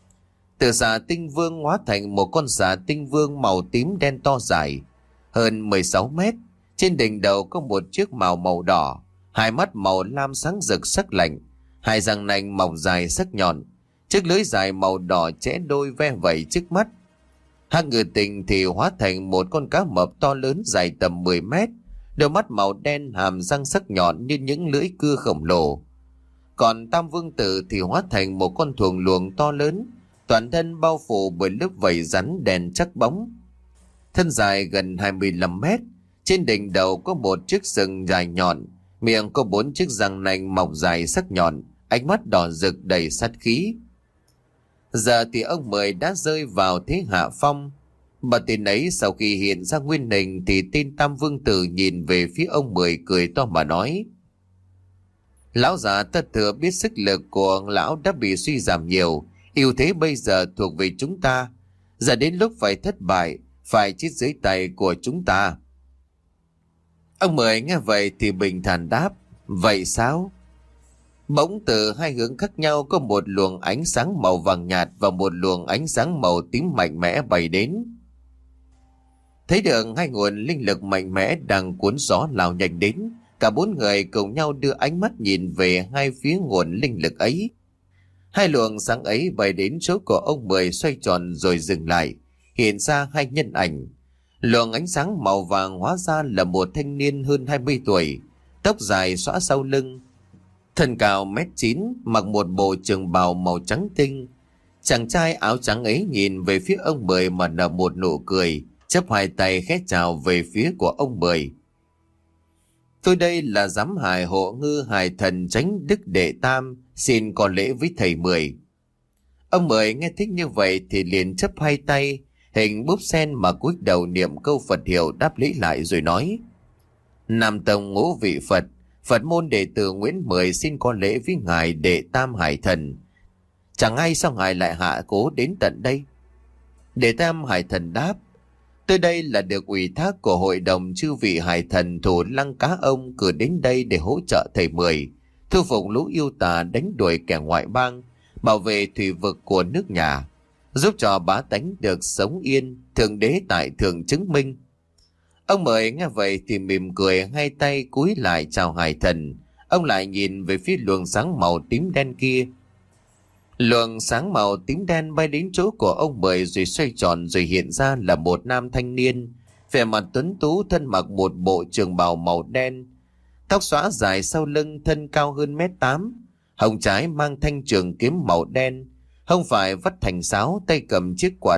Từ xà tinh vương hóa thành một con xà tinh vương màu tím đen to dài, hơn 16 mét. Trên đỉnh đầu có một chiếc mào màu đỏ, hai mắt màu lam sáng rực sắc lạnh, hai răng nanh mỏng dài sắc nhọn, chiếc lưỡi dài màu đỏ chẽ đôi ve vẩy trước mắt. Hắc Ngư Tinh thì hóa thành một con cá mập to lớn dài tầm 10 mét, đôi mắt màu đen, hàm răng sắc nhọn như những lưỡi cưa khổng lồ. Còn Tam Vương Tử thì hóa thành một con thuồng luồng to lớn, toàn thân bao phủ bởi lớp vảy rắn đen chắc bóng. Thân dài gần 25 mét, trên đỉnh đầu có một chiếc sừng dài nhọn, miệng có 4 chiếc răng nanh mọc dài sắc nhọn, ánh mắt đỏ rực đầy sát khí. Giờ thì ông Mười đã rơi vào thế hạ phong. Bà tên ấy sau khi hiện ra nguyên hình thì tên Tam Vương Tử nhìn về phía ông Mười cười to mà nói: Lão già ta thừa biết sức lực của lão đã bị suy giảm nhiều, ưu thế bây giờ thuộc về chúng ta. Giờ đến lúc phải thất bại, phải chết dưới tay của chúng ta. Ông Mười nghe vậy thì bình thản đáp: Vậy sao? Bỗng từ hai hướng khác nhau có một luồng ánh sáng màu vàng nhạt và một luồng ánh sáng màu tím mạnh mẽ bay đến. Thấy được hai nguồn linh lực mạnh mẽ đang cuốn gió lao nhanh đến, cả bốn người cùng nhau đưa ánh mắt nhìn về hai phía nguồn linh lực ấy. Hai luồng sáng ấy bay đến chỗ của ông Mười xoay tròn rồi dừng lại, hiện ra hai nhân ảnh. Luồng ánh sáng màu vàng hóa ra là một thanh niên hơn 20 tuổi, tóc dài xõa sau lưng, thân cao 1m9, mặc một bộ trường bào màu trắng tinh. Chàng trai áo trắng ấy nhìn về phía ông Mười mà nở một nụ cười, chắp hai tay khẽ chào về phía của ông Mười. Tôi đây là giám hải hộ ngư hải thần Chánh Đức Đệ Tam, xin có lễ với thầy Mười. Ông Mười nghe thích như vậy thì liền chắp hai tay, hình búp sen mà cúi đầu niệm câu Phật hiệu đáp lễ lại rồi nói: Nam tông ngũ vị Phật, Phật môn đệ tử Nguyễn Mười xin có lễ với ngài Đệ Tam Hải Thần. Chẳng ai sao ngài lại hạ cố đến tận đây? Đệ Tam Hải Thần đáp: Tôi đây là được ủy thác của hội đồng chư vị hải thần thủ lăng cá ông cử đến đây để hỗ trợ thầy Mười, thu phục lũ yêu tà, đánh đuổi kẻ ngoại bang, bảo vệ thủy vực của nước nhà, giúp cho bá tánh được sống yên, thượng đế tại thượng chứng minh. Ông Mười nghe vậy thì mỉm cười, hai tay cúi lại chào hải thần. Ông lại nhìn về phía luồng sáng màu tím đen kia. Luồng sáng màu tím đen bay đến chỗ của ông Mười rồi xoay tròn, rồi hiện ra là một nam thanh niên, vẻ mặt tuấn tú, thân mặc một bộ trường bào màu đen, tóc xõa dài sau lưng, thân cao hơn 1m8, hông trái mang thanh trường kiếm màu đen, hông phải vắt thành sáo, tay cầm chiếc quạt.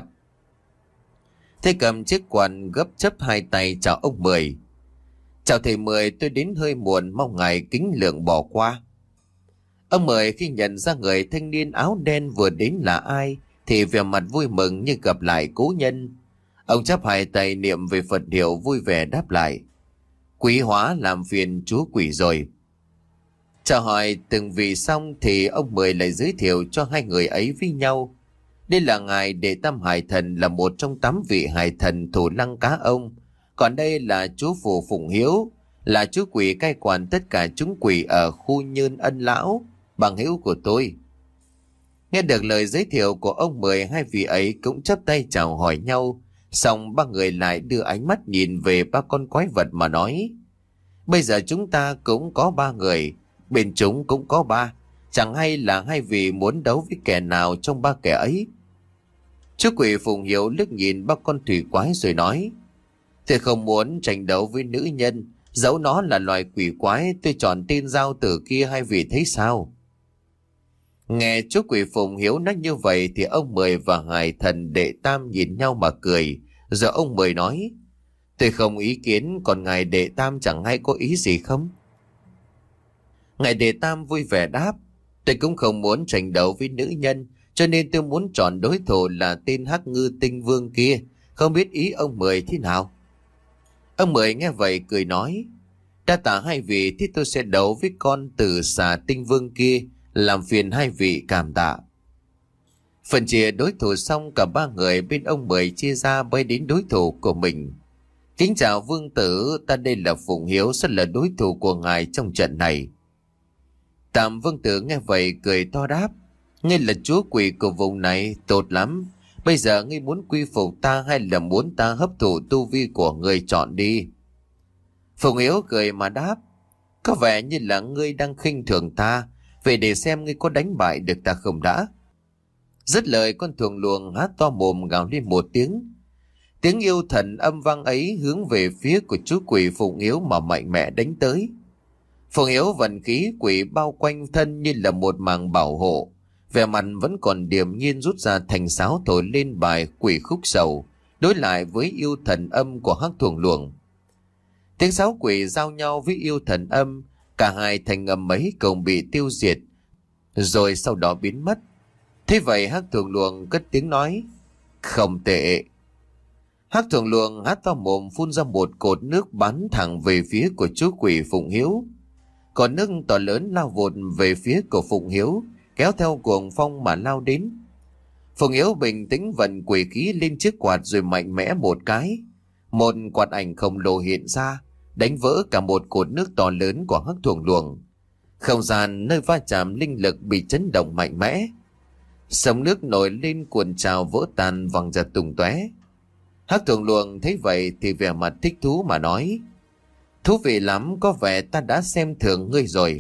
Tay cầm chiếc quạt gấp chấp hai tay chào ông Mười. Chào thầy Mười, tôi đến hơi muộn, mong ngài kính lượng bỏ qua. Ông Mười khi nhận ra người thanh niên áo đen vừa đến là ai thì vẻ mặt vui mừng như gặp lại cố nhân. Ông chắp hai tay niệm về Phật hiệu, vui vẻ đáp lại: Quý hóa làm phiền chúa quỷ rồi. Chào hỏi từng vị xong thì ông Mười lại giới thiệu cho hai người ấy với nhau. Đây là ngài Đệ Tam Hải Thần, là một trong 8 vị hải thần thủ lăng cá ông. Còn đây là chú Phù Phụng Hiếu, là chú quỷ cai quản tất cả chúng quỷ ở khu Nhơn Ân Lão, bằng hữu của tôi. Nghe được lời giới thiệu của ông Mười, hai vị ấy cũng chắp tay chào hỏi nhau. Xong ba người lại đưa ánh mắt nhìn về ba con quái vật mà nói: Bây giờ chúng ta cũng có 3 người, bên chúng cũng có 3. Chẳng hay là hai vị muốn đấu với kẻ nào trong 3 kẻ ấy? Chú quỷ Phụng Hiếu liếc nhìn ba con thủy quái rồi nói: Tôi không muốn tranh đấu với nữ nhân, dẫu nó là loài quỷ quái, tôi chọn tên giao tử kia, hai vị thấy sao? Nghe chú quỷ Phụng Hiếu nói như vậy thì ông Mười và hải thần Đệ Tam nhìn nhau mà cười. Rồi ông Mười nói: Tôi không ý kiến, còn ngài Đệ Tam chẳng hay có ý gì không? Ngài Đệ Tam vui vẻ đáp: Tôi cũng không muốn tranh đấu với nữ nhân, cho nên tôi muốn chọn đối thủ là tên Hắc Ngư Tinh Vương kia. Không biết ý ông Mười thế nào? Ông Mười nghe vậy cười nói: Đa tạ hai vị, thì tôi sẽ đấu với con Tử Xà Tinh Vương kia, làm phiền hai vị cảm tạ. Phần chia đối thủ xong, cả 3 người bên ông Mười chia ra bay đến đối thủ của mình. Kính chào vương tử, ta đây là Phụng Hiếu, sẽ là đối thủ của ngài trong trận này. Tam vương tử nghe vậy cười to đáp: Ngươi là chúa quỷ của vùng này, tốt lắm. Bây giờ ngươi muốn quy phục ta hay là muốn ta hấp thụ tu vi của ngươi, chọn đi. Phụng Hiếu cười mà đáp: Có vẻ như là ngươi đang khinh thường ta, vậy để xem ngươi có đánh bại được ta không đã. Dứt lời, con thuồng luồng há to mồm gào lên một tiếng. Tiếng yêu thần âm vang ấy hướng về phía của chú quỷ Phụng Hiếu mà mạnh mẽ đánh tới. Phụng Hiếu vận khí quỷ bao quanh thân như là một màng bảo hộ, vẻ mặt vẫn còn điềm nhiên rút ra thành sáo thổi lên bài Quỷ Khúc Sầu, đối lại với yêu thần âm của hắc thuồng luồng. Tiếng sáo quỷ giao nhau với yêu thần âm, cả hai thành âm ấy cùng bị tiêu diệt, rồi sau đó biến mất. Thế vậy hắc thuồng luồng cất tiếng nói: Không tệ. Hắc Thượng Luồng há to mồm phun ra một cột nước bắn thẳng về phía của chú quỷ Phụng Hiếu. Còn nước to lớn lao vụt về phía của Phụng Hiếu, kéo theo cuồng phong mà lao đến. Phụng Hiếu bình tĩnh vận quỷ khí lên chiếc quạt rồi mạnh mẽ một cái. Một quạt ảnh khổng lồ hiện ra, đánh vỡ cả một cột nước to lớn của Hắc Thượng Luồng. Không gian nơi va chạm linh lực bị chấn động mạnh mẽ. Sóng nước nổi lên cuồn trào vỡ tan văng ra tung tóe. Hắc Thượng Luồng thấy vậy thì vẻ mặt thích thú mà nói: "Thú vị lắm, có vẻ ta đã xem thường ngươi rồi."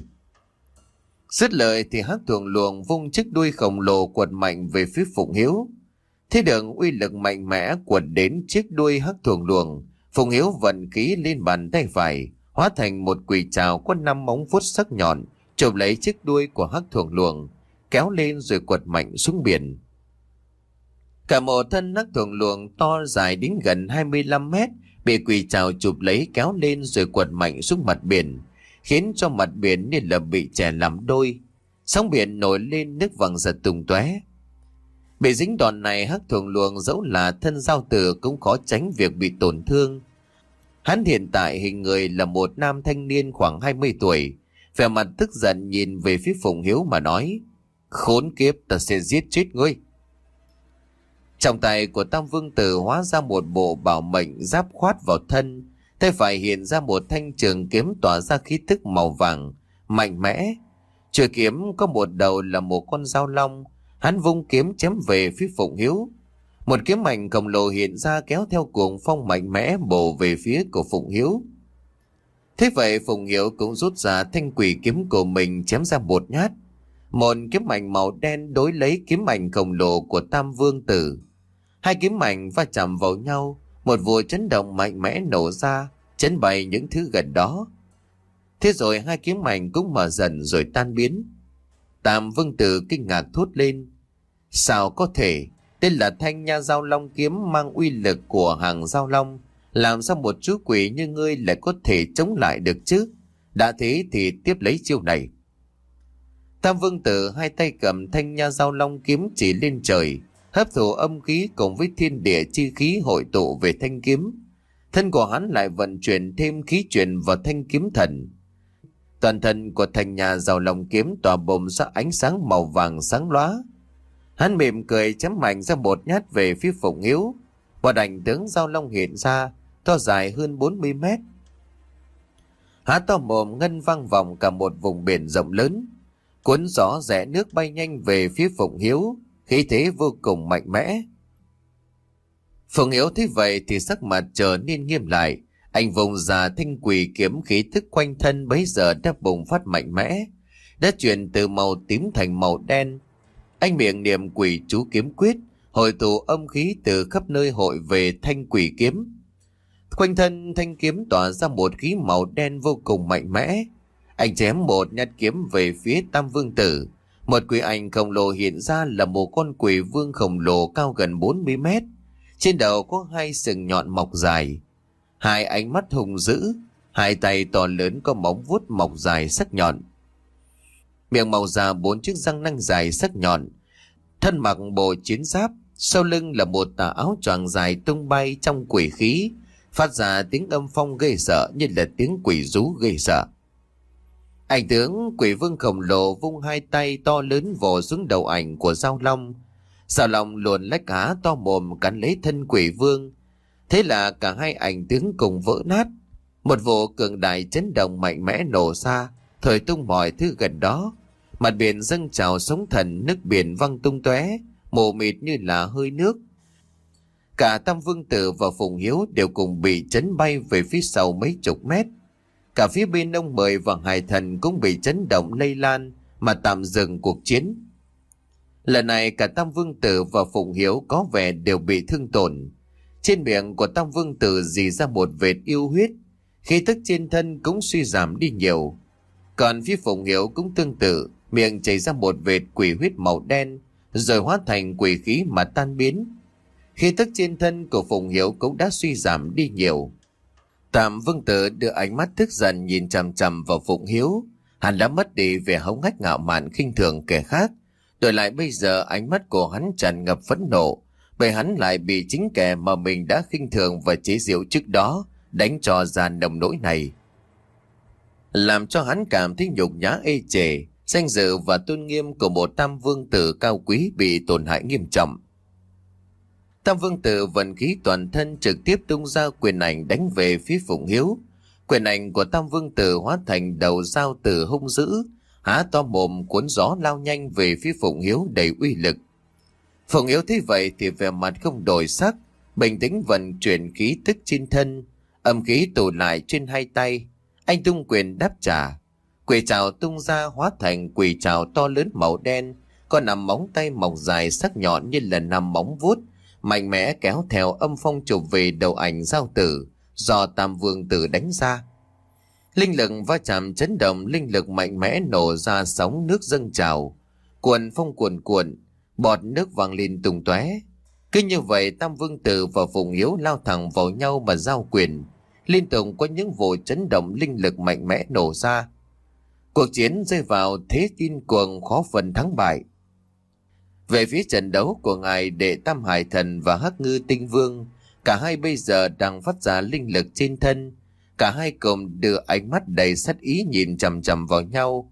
Dứt lời thì Hắc Thượng Luồng vung chiếc đuôi khổng lồ quật mạnh về phía Phụng Hiếu. Thế đường uy lực mạnh mẽ quật đến chiếc đuôi Hắc Thượng Luồng, Phụng Hiếu vận khí lên bàn tay phải, hóa thành một quỷ trảo có 5 móng vuốt sắc nhọn, chộp lấy chiếc đuôi của Hắc Thượng Luồng, kéo lên rồi quật mạnh xuống biển. Cả một thân Hắc Thượng Luồng to dài đến gần 25 mét bị quỷ trảo chụp lấy kéo lên rồi quật mạnh xuống mặt biển, khiến cho mặt biển như là bị chẻ làm đôi. Sóng biển nổi lên, nước văng ra tung tóe. Bị dính đòn này, Hắc Thượng Luồng dẫu là thân giao tử cũng khó tránh việc bị tổn thương. Hắn hiện tại hình người là một nam thanh niên khoảng 20 tuổi, vẻ mặt tức giận nhìn về phía Phụng Hiếu mà nói: "Khốn kiếp, ta sẽ giết chết ngươi." Trong tay của Tam Vương Tử hóa ra một bộ bảo mệnh giáp khoát vào thân, tay phải hiện ra một thanh trường kiếm tỏa ra khí tức màu vàng mạnh mẽ. Chuôi kiếm có một đầu là một con dao long, hắn vung kiếm chém về phía Phụng Hiếu. Một kiếm ảnh khổng lồ hiện ra kéo theo cuồng phong mạnh mẽ bổ về phía của Phụng Hiếu. Thế vậy Phụng Hiếu cũng rút ra thanh quỷ kiếm của mình chém ra một nhát. Một kiếm ảnh màu đen đối lấy kiếm ảnh khổng lồ của Tam Vương Tử. Hai kiếm ảnh va chạm vào nhau, một vụ chấn động mạnh mẽ nổ ra, chấn bay những thứ gần đó. Thế rồi hai kiếm ảnh cũng mở dần rồi tan biến. Tam Vương Tử kinh ngạc thốt lên: "Sao có thể? Tên là thanh nha giao long kiếm mang uy lực của hàng giao long, làm sao một chú quỷ như ngươi lại có thể chống lại được chứ? Đã thế thì tiếp lấy chiêu này." Tam Vương Tử hai tay cầm thanh nha giao long kiếm chỉ lên trời, hấp thụ âm khí cùng với thiên địa chi khí hội tụ về thanh kiếm. Thân của hắn lại vận chuyển thêm khí truyền vào thanh kiếm thần. Toàn thân của thanh nha giao long kiếm tỏa bùng ra ánh sáng màu vàng sáng lóa. Hắn mỉm cười chém mạnh ra một nhát về phía Phụng Hiếu. Một ảnh tướng giao long hiện ra, to dài hơn 40 mét. Há to mồm ngân vang vọng cả một vùng biển rộng lớn, cuốn gió rẽ nước bay nhanh về phía Phụng Hiếu, khí thế vô cùng mạnh mẽ. Phụng Hiếu thấy vậy thì sắc mặt trở nên nghiêm lại. Anh vùng ra thanh quỷ kiếm, khí thức quanh thân bấy giờ đã bùng phát mạnh mẽ, đã chuyển từ màu tím thành màu đen. Anh miệng niệm quỷ chú kiếm quyết, hội tụ âm khí từ khắp nơi hội về thanh quỷ kiếm. Quanh thân thanh kiếm tỏa ra một khí màu đen vô cùng mạnh mẽ. Anh chém một nhát kiếm về phía Tam Vương Tử. Một quỷ ảnh khổng lồ hiện ra là một con quỷ vương khổng lồ cao gần 40 mét. Trên đầu có hai sừng nhọn mọc dài, hai ánh mắt hung dữ, hai tay to lớn có móng vuốt mọc dài sắc nhọn. Miệng màu da 4 chiếc răng nanh dài sắc nhọn. Thân mặc bộ chiến giáp, sau lưng là một tà áo choàng dài tung bay trong quỷ khí, phát ra tiếng âm phong gây sợ như là tiếng quỷ rú gây sợ. Ảnh tướng quỷ vương khổng lồ vung hai tay to lớn vồ xuống đầu ảnh của Giao Long. Giao Long luồn lách cá to mồm cắn lấy thân quỷ vương. Thế là cả hai ảnh tướng cùng vỡ nát. Một vụ cường đại chấn động mạnh mẽ nổ ra, thổi tung mọi thứ gần đó. Mặt biển dâng trào sóng thần, nước biển văng tung tóe, mù mịt như là hơi nước. Cả Tam Vương Tử và Phụng Hiếu đều cùng bị chấn bay về phía sau mấy chục mét. Cả phía bên ông Mười và Hải Thần cũng bị chấn động lây lan mà tạm dừng cuộc chiến. Lần này cả Tam Vương Tử và Phụng Hiếu có vẻ đều bị thương tổn. Trên miệng của Tam Vương Tử rỉ ra một vệt yêu huyết, khí tức trên thân cũng suy giảm đi nhiều. Còn phía Phụng Hiếu cũng tương tự, miệng chảy ra một vệt quỷ huyết màu đen, rồi hóa thành quỷ khí mà tan biến. Khí tức trên thân của Phụng Hiếu cũng đã suy giảm đi nhiều. Tam Vương Tử đưa ánh mắt tức giận nhìn chằm chằm vào Phụng Hiếu. Hắn đã mất đi vẻ hống hách ngạo mạn khinh thường kẻ khác, đổi lại bây giờ ánh mắt của hắn tràn ngập phẫn nộ, bởi hắn lại bị chính kẻ mà mình đã khinh thường và chế giễu trước đó đánh cho ra nồng nỗi này, làm cho hắn cảm thấy nhục nhã ê chề, danh dự và tôn nghiêm của một tam vương tử cao quý bị tổn hại nghiêm trọng. Tam vương tử vận khí toàn thân trực tiếp tung ra quyền ảnh đánh về phía Phụng Hiếu. Quyền ảnh của tam vương tử hóa thành đầu dao tử hung dữ, há to mồm cuốn gió lao nhanh về phía Phụng Hiếu đầy uy lực. Phụng Hiếu thấy vậy thì vẻ mặt không đổi sắc, bình tĩnh vận chuyển khí tức trên thân, âm khí tụ lại trên hai tay. Anh tung quyền đáp trả. Quỷ trảo tung ra hóa thành quỷ trảo to lớn màu đen, có nằm móng tay mọc dài sắc nhọn như là nằm móng vuốt, mạnh mẽ kéo theo âm phong chụp về đầu ảnh giao tử do tam vương tử đánh ra. Linh lực va chạm chấn động, linh lực mạnh mẽ nổ ra sóng nước dâng trào, cuồn phong cuồn cuộn, bọt nước văng lên tung tóe. Cứ như vậy tam vương tử và Phụng Hiếu lao thẳng vào nhau mà giao quyền, liên tục có những vụ chấn động linh lực mạnh mẽ nổ ra. Cuộc chiến rơi vào thế điên cuồng khó phân thắng bại. Về phía trận đấu của ngài Đệ Tam Hải Thần và Hắc Ngư Tinh Vương, cả hai bây giờ đang phát ra linh lực trên thân. Cả hai cùng đưa ánh mắt đầy sát ý nhìn chằm chằm vào nhau.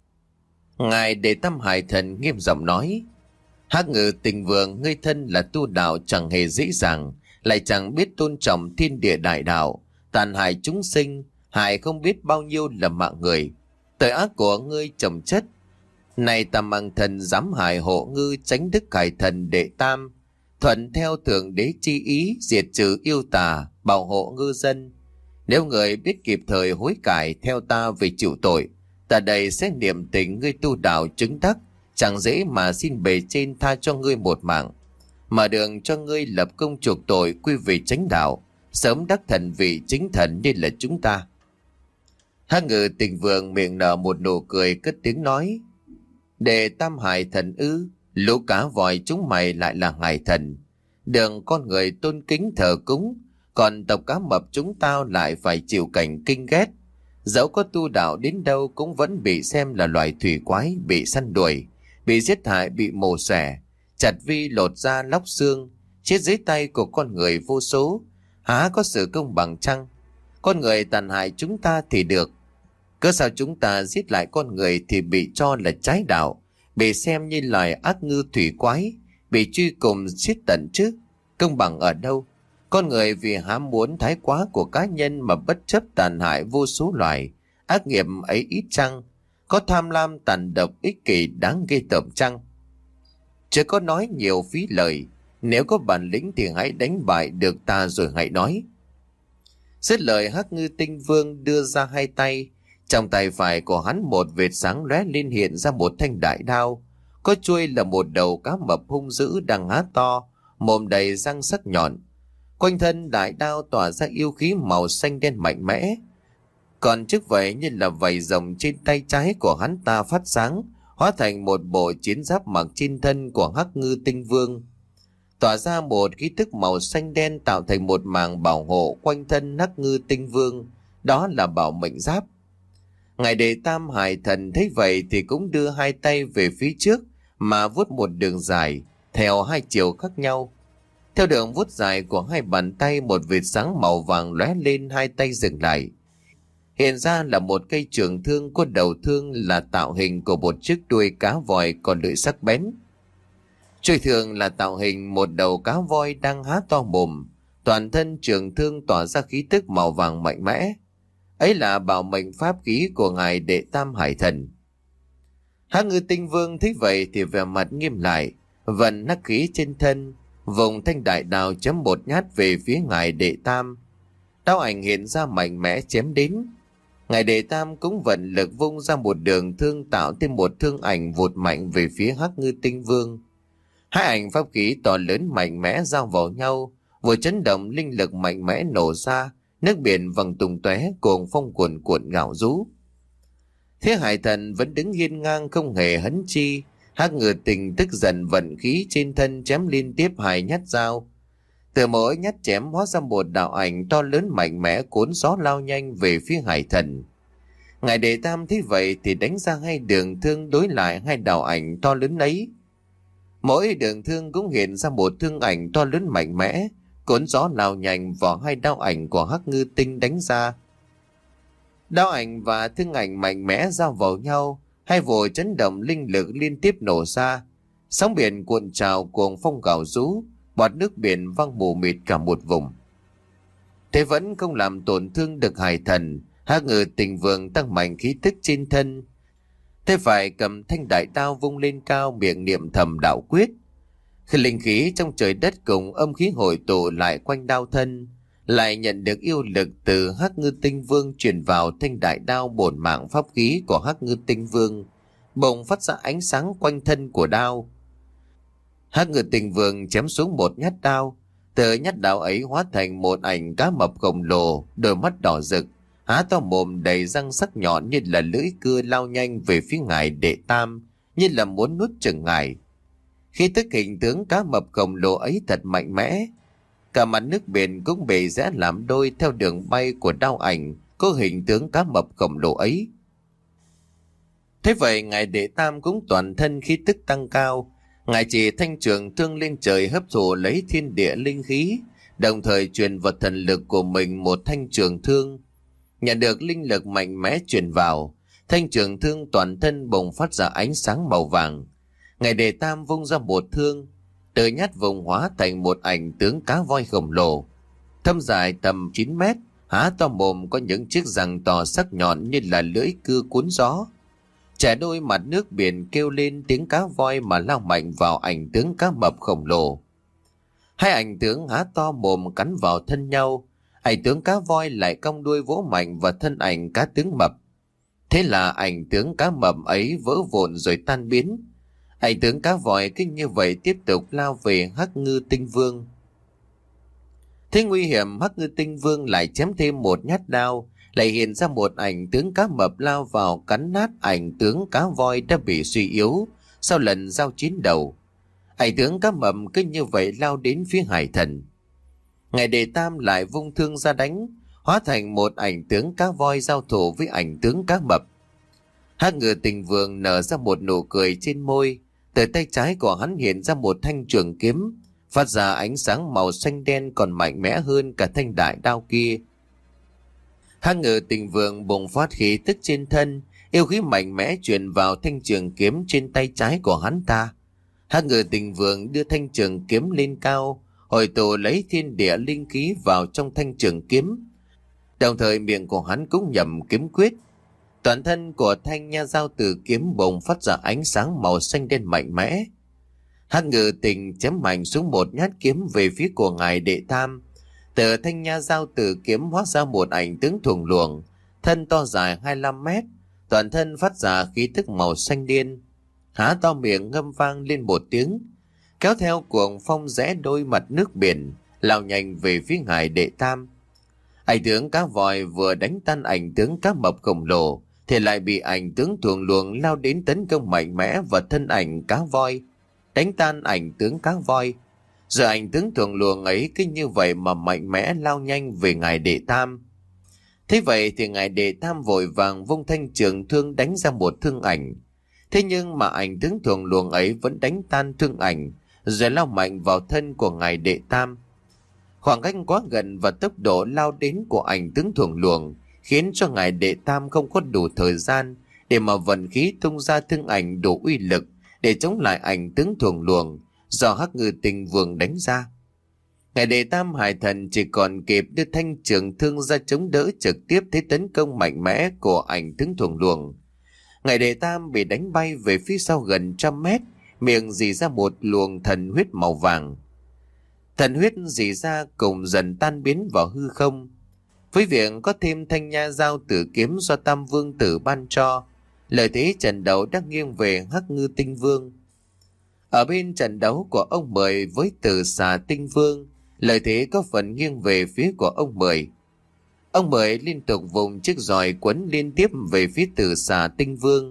Ngài Đệ Tam Hải Thần nghiêm giọng nói: Hắc Ngư Tinh Vương, ngươi thân là tu đạo chẳng hề dễ dàng, lại chẳng biết tôn trọng thiên địa đại đạo, tàn hại chúng sinh, hại không biết bao nhiêu là mạng người. Tội ác của ngươi chồng chất. Này Tam Mang Thần dám hại hộ ngư tránh đức Hải Thần Đệ Tam, thuận theo thượng đế chi ý, diệt trừ yêu tà, bảo hộ ngư dân. Nếu người biết kịp thời hối cải theo ta về chịu tội, ta đây sẽ niệm tình ngươi tu đạo chứng đắc, chẳng dễ mà xin bề trên tha cho ngươi một mạng, mở đường cho ngươi lập công chuộc tội, quy về chánh đạo, sớm đắc thần vị chính thần như là chúng ta. Hắc Ngư Tinh Vương miệng nở một nụ cười, cất tiếng nói: Đệ Tam Hải Thần ư? Lũ cá vòi chúng mày lại là hải thần, đường con người tôn kính thờ cúng, còn tộc cá mập chúng tao lại phải chịu cảnh kinh ghét. Dẫu có tu đạo đến đâu cũng vẫn bị xem là loài thủy quái, bị săn đuổi, bị giết hại, bị mổ xẻ, chặt vi lột da lóc xương, chết dưới tay của con người vô số. Há có sự công bằng chăng? Con người tàn hại chúng ta thì được, cớ sao chúng ta giết lại con người thì bị cho là trái đạo, bị xem như loài ác ngư thủy quái, bị truy cùng giết tận chứ? Công bằng ở đâu? Con người vì hám muốn thái quá của cá nhân mà bất chấp tàn hại vô số loài, ác nghiệp ấy ít chăng? Có tham lam tàn độc ích kỷ đáng ghê tởm chăng? Chớ có nói nhiều phí lời, nếu có bản lĩnh thì hãy đánh bại được ta rồi hãy nói. Dứt lời, Hắc Ngư Tinh Vương đưa ra hai tay. Trong tay phải của hắn một vệt sáng lóe lên, hiện ra một thanh đại đao, có chuôi là một đầu cá mập hung dữ đang há to, mồm đầy răng sắc nhọn. Quanh thân đại đao tỏa ra yêu khí màu xanh đen mạnh mẽ, còn chiếc vảy như là vảy rồng trên tay trái của hắn ta phát sáng, hóa thành một bộ chiến giáp mặc trên thân của Hắc Ngư Tinh Vương, tỏa ra một khí tức màu xanh đen tạo thành một màng bảo hộ quanh thân Hắc Ngư Tinh Vương, đó là bảo mệnh giáp. Ngài Đệ Tam Hải Thần thấy vậy thì cũng đưa hai tay về phía trước mà vuốt một đường dài theo hai chiều khác nhau. Theo đường vuốt dài của hai bàn tay, một vệt sáng màu vàng lóe lên, hai tay dừng lại. Hiện ra là một cây trường thương, có đầu thương là tạo hình của một chiếc đuôi cá voi còn lưỡi sắc bén. Chuôi thương là tạo hình một đầu cá voi đang há to mồm, toàn thân trường thương tỏa ra khí tức màu vàng mạnh mẽ. Ấy là bảo mệnh pháp khí của ngài Đệ Tam Hải Thần. Hắc Ngư Tinh Vương thấy vậy thì vẻ mặt nghiêm lại, vận hắc khí trên thân, vùng thanh đại đao chém một nhát về phía ngài Đệ Tam. Đao ảnh hiện ra mạnh mẽ chém đến. Ngài Đệ Tam cũng vận lực vung ra một đường thương, tạo thêm một thương ảnh vụt mạnh về phía Hắc Ngư Tinh Vương. Hai ảnh pháp khí to lớn mạnh mẽ giao vào nhau, vừa chấn động linh lực mạnh mẽ nổ ra, nước biển văng tung tóe, cuồng phong cuồn cuộn ngạo rú. Thế Hải Thần vẫn đứng hiên ngang không hề hấn chi. Hắc Ngư Tinh tức giận vận khí trên thân chém liên tiếp hai nhát dao. Từ mỗi nhát chém hóa ra một đạo ảnh to lớn mạnh mẽ cuốn gió lao nhanh về phía Hải Thần. Ngài Đệ Tam thấy vậy thì đánh ra hai đường thương đối lại hai đạo ảnh to lớn ấy. Mỗi đường thương cũng hiện ra một thương ảnh to lớn mạnh mẽ, cuốn gió lao nhanh vào hai đao ảnh của Hắc Ngư Tinh đánh ra. Đao ảnh và thương ảnh mạnh mẽ giao vào nhau, hai vụ chấn động linh lực liên tiếp nổ ra. Sóng biển cuộn trào, cuồng phong gào rú, bọt nước biển văng mù mịt cả một vùng. Thế vẫn không làm tổn thương được Hải Thần. Hắc Ngư Tinh Vương tăng mạnh khí tức trên thân, thế phải cầm thanh đại đao vung lên cao, miệng niệm thầm đạo quyết. Khi linh khí trong trời đất cùng âm khí hội tụ lại quanh đao thân, lại nhận được yêu lực từ Hắc Ngư Tinh Vương truyền vào thanh đại đao bổn mạng pháp khí của Hắc Ngư Tinh Vương, bỗng phát ra ánh sáng quanh thân của đao. Hắc Ngư Tinh Vương chém xuống một nhát đao, từ nhát đao ấy hóa thành một ảnh cá mập khổng lồ, đôi mắt đỏ rực, há to mồm đầy răng sắc nhọn như là lưỡi cưa lao nhanh về phía ngài Đệ Tam, như là muốn nuốt chửng ngài. Khi tức hình tướng cá mập khổng lồ ấy thật mạnh mẽ, cả mặt nước biển cũng bị rẽ làm đôi theo đường bay của đao ảnh có hình tướng cá mập khổng lồ ấy. Thế vậy ngài Đệ Tam cũng toàn thân khí tức tăng cao, ngài chỉ thanh trường thương lên trời hấp thụ lấy thiên địa linh khí, đồng thời truyền vào thần lực của mình một thanh trường thương. Nhận được linh lực mạnh mẽ truyền vào, thanh trường thương toàn thân bùng phát ra ánh sáng màu vàng. Ngài Đệ Tam vung ra một thương, từ nhát vùng hóa thành một ảnh tướng cá voi khổng lồ, thâm dài tầm 9 mét, há to mồm có những chiếc răng to sắc nhọn như là lưỡi cưa cuốn gió. Trẻ đôi mặt nước biển kêu lên tiếng cá voi mà lao mạnh vào ảnh tướng cá mập khổng lồ. Hai ảnh tướng há to mồm cắn vào thân nhau, ảnh tướng cá voi lại cong đuôi vỗ mạnh vào thân ảnh cá tướng mập. Thế là ảnh tướng cá mập ấy vỡ vụn rồi tan biến. Ảnh tướng cá voi cứ như vậy tiếp tục lao về Hắc Ngư Tinh Vương. Thế nguy hiểm, Hắc Ngư Tinh Vương lại chém thêm một nhát đao, lại hiện ra một ảnh tướng cá mập lao vào cắn nát ảnh tướng cá voi đã bị suy yếu sau lần giao chiến đầu. Ảnh tướng cá mập cứ như vậy lao đến phía Hải Thần. Ngài Đệ Tam lại vung thương ra đánh, hóa thành một ảnh tướng cá voi giao thủ với ảnh tướng cá mập. Hắc Ngư Tinh Vương nở ra một nụ cười trên môi, từ tay trái của hắn hiện ra một thanh trường kiếm, phát ra ánh sáng màu xanh đen còn mạnh mẽ hơn cả thanh đại đao kia. Hắc Ngư Tinh Vương bùng phát khí tức trên thân, yêu khí mạnh mẽ truyền vào thanh trường kiếm trên tay trái của hắn ta. Hắc Ngư Tinh Vương đưa thanh trường kiếm lên cao, hội tụ lấy thiên địa linh khí vào trong thanh trường kiếm. Đồng thời miệng của hắn cũng nhầm kiếm quyết. Toàn thân của thanh nha dao tử kiếm bùng phát ra ánh sáng màu xanh đen mạnh mẽ. Hắc Ngư Tinh chém mạnh xuống một nhát kiếm về phía của ngài Đệ Tam. Từ thanh nha dao tử kiếm hóa ra một ảnh tướng thuồng luồng, thân to dài 25 mét, toàn thân phát ra khí tức màu xanh đen, há to miệng ngâm vang lên một tiếng, kéo theo cuồng phong rẽ đôi mặt nước biển, lao nhanh về phía ngài Đệ Tam. Ảnh tướng cá voi vừa đánh tan ảnh tướng cá mập khổng lồ, thì lại bị ảnh tướng thuồng luồng lao đến tấn công mạnh mẽ vào thân ảnh cá voi, đánh tan ảnh tướng cá voi. Giờ ảnh tướng thuồng luồng ấy cứ như vậy mà mạnh mẽ lao nhanh về ngài Đệ Tam. Thế vậy thì ngài Đệ Tam vội vàng vung thanh trường thương đánh ra một thương ảnh. Thế nhưng mà ảnh tướng thuồng luồng ấy vẫn đánh tan thương ảnh, rồi lao mạnh vào thân của ngài Đệ Tam. Khoảng cách quá gần và tốc độ lao đến của ảnh tướng thuồng luồng khiến cho ngài Đệ Tam không có đủ thời gian để mà vận khí tung ra thương ảnh đủ uy lực để chống lại ảnh tướng thuồng luồng do Hắc Ngư Tinh Vương đánh ra. Ngài Đệ Tam Hải Thần chỉ còn kịp đưa thanh trường thương ra chống đỡ trực tiếp thế tấn công mạnh mẽ của ảnh tướng thuồng luồng. Ngài Đệ Tam bị đánh bay về phía sau gần 100 mét, miệng rỉ ra một luồng thần huyết màu vàng. Thần huyết rỉ ra cùng dần tan biến vào hư không. Với việc có thêm thanh nha dao tử kiếm do Tam Vương Tử ban cho, lợi thế trận đấu đã nghiêng về Hắc Ngư Tinh Vương. Ở bên trận đấu của ông Mười với Tử Xà Tinh Vương, lợi thế có phần nghiêng về phía của ông Mười. Ông Mười liên tục vùng chiếc roi quấn liên tiếp về phía Tử Xà Tinh Vương.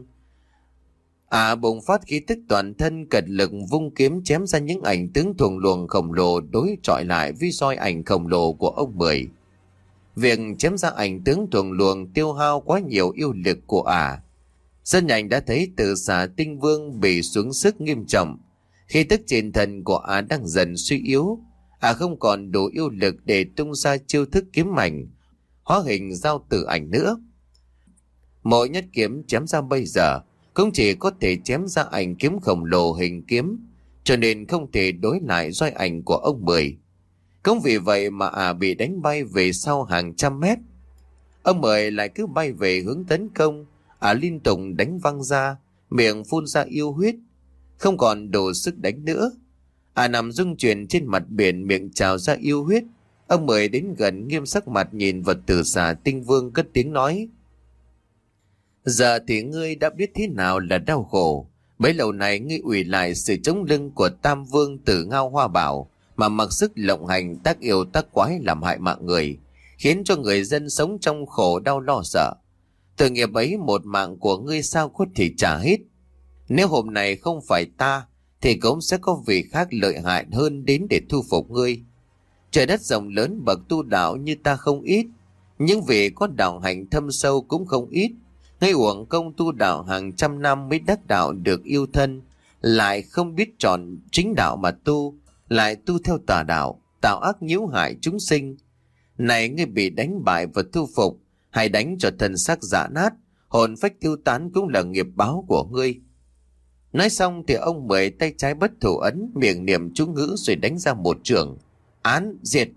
Bùng phát khí tức toàn thân, cật lực vung kiếm chém ra những ảnh tướng thuồng luồng khổng lồ đối chọi lại với roi ảnh khổng lồ của ông Mười. Việc chém ra ảnh tướng thuồng luồng tiêu hao quá nhiều yêu lực của rất nhanh đã thấy Tử Xà Tinh Vương bị xuống sức nghiêm trọng. Khí tức trên thân của ả đang dần suy yếu. Ả không còn đủ yêu lực để tung ra chiêu thức kiếm ảnh, hóa hình giao tử ảnh nữa. Mỗi nhát kiếm chém ra bây giờ cũng chỉ có thể chém ra ảnh kiếm khổng lồ hình kiếm, cho nên không thể đối lại roi ảnh của ông Mười. Cũng vì vậy mà ả bị đánh bay về sau hàng trăm mét. Ông Mười lại cứ bay về hướng tấn công. Ả liên tục đánh văng ra, miệng phun ra yêu huyết, không còn đủ sức đánh nữa. Ả nằm rung chuyển trên mặt biển, miệng trào ra yêu huyết. Ông Mười đến gần, nghiêm sắc mặt nhìn vào Tử Xà Tinh Vương, cất tiếng nói: Giờ thì ngươi đã biết thế nào là đau khổ. Bấy lâu nay ngươi ủy lại sự chống lưng của Tam Vương Tử Ngao Hoa Bảo, mà mặc sức lộng hành tác yêu tác quái, làm hại mạng người, khiến cho người dân sống trong khổ đau lo sợ. Tội nghiệp ấy một mạng của ngươi sao có thể trả hết. Nếu hôm nay không phải ta, thì cũng sẽ có vị khác lợi hại hơn đến để thu phục ngươi. Trời đất rộng lớn, bậc tu đạo như ta không ít, những vị có đạo hạnh thâm sâu cũng không ít. Ngay uổng công tu đạo hàng trăm năm mới đắc đạo được yêu thân, lại không biết chọn chính đạo mà tu, lại tu theo tà đạo, tạo ác nhiễu hại chúng sinh. Này ngươi bị đánh bại và thu phục, hay đánh cho thân xác rã nát, hồn phách tiêu tán cũng là nghiệp báo của ngươi. Nói xong thì ông Mười tay trái bất thủ ấn, miệng niệm chú ngữ rồi đánh ra một chưởng. Án diệt.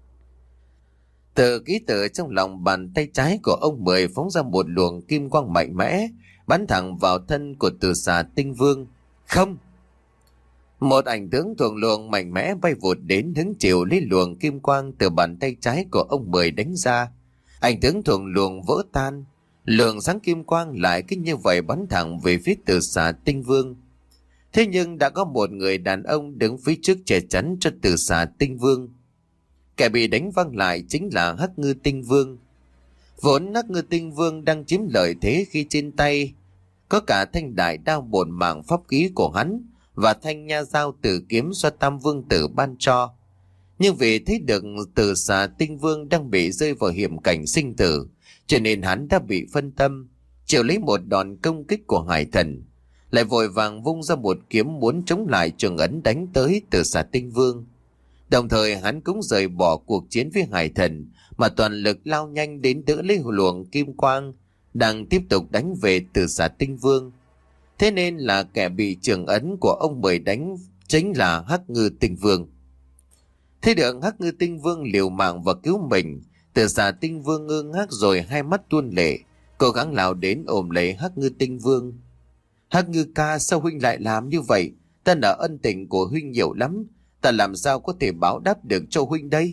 Từ ký tự trong lòng bàn tay trái của ông Mười phóng ra một luồng kim quang mạnh mẽ, bắn thẳng vào thân của Tử Xà Tinh Vương. Không! Một ảnh tướng thuồng luồng mạnh mẽ bay vụt đến, hứng chịu lấy luồng kim quang từ bàn tay trái của ông Mười đánh ra. Ảnh tướng thuồng luồng vỡ tan, luồng sáng kim quang lại cứ như vậy bắn thẳng về phía Tử Xà Tinh Vương. Thế nhưng đã có một người đàn ông đứng phía trước che chắn cho Tử Xà Tinh Vương. Kẻ bị đánh văng lại chính là Hắc Ngư Tinh Vương. Vốn Hắc Ngư Tinh Vương đang chiếm lợi thế khi trên tay có cả thanh đại đao bổn mạng pháp khí của hắn và thanh nha dao tử kiếm do Tam Vương Tử ban cho. Nhưng vì thấy được Tử Xà Tinh Vương đang bị rơi vào hiểm cảnh sinh tử, cho nên hắn đã bị phân tâm, chịu lấy một đòn công kích của Hải Thần, lại vội vàng vung ra một kiếm muốn chống lại trường ấn đánh tới Tử Xà Tinh Vương. Đồng thời hắn cũng rời bỏ cuộc chiến với Hải Thần, mà toàn lực lao nhanh đến đỡ lấy luồng kim quang đang tiếp tục đánh về Tử Xà Tinh Vương. Thế nên là kẻ bị trường ấn của ông Mười đánh chính là Hắc Ngư Tinh Vương. Thấy được Hắc Ngư Tinh Vương liều mạng và cứu mình, Tử Xà Tinh Vương ngơ ngác rồi hai mắt tuôn lệ, cố gắng lao đến ôm lấy Hắc Ngư Tinh Vương. Hắc Ngư ca, sao huynh lại làm như vậy? Ta nợ ân tình của huynh nhiều lắm, ta làm sao có thể báo đáp được cho huynh đây?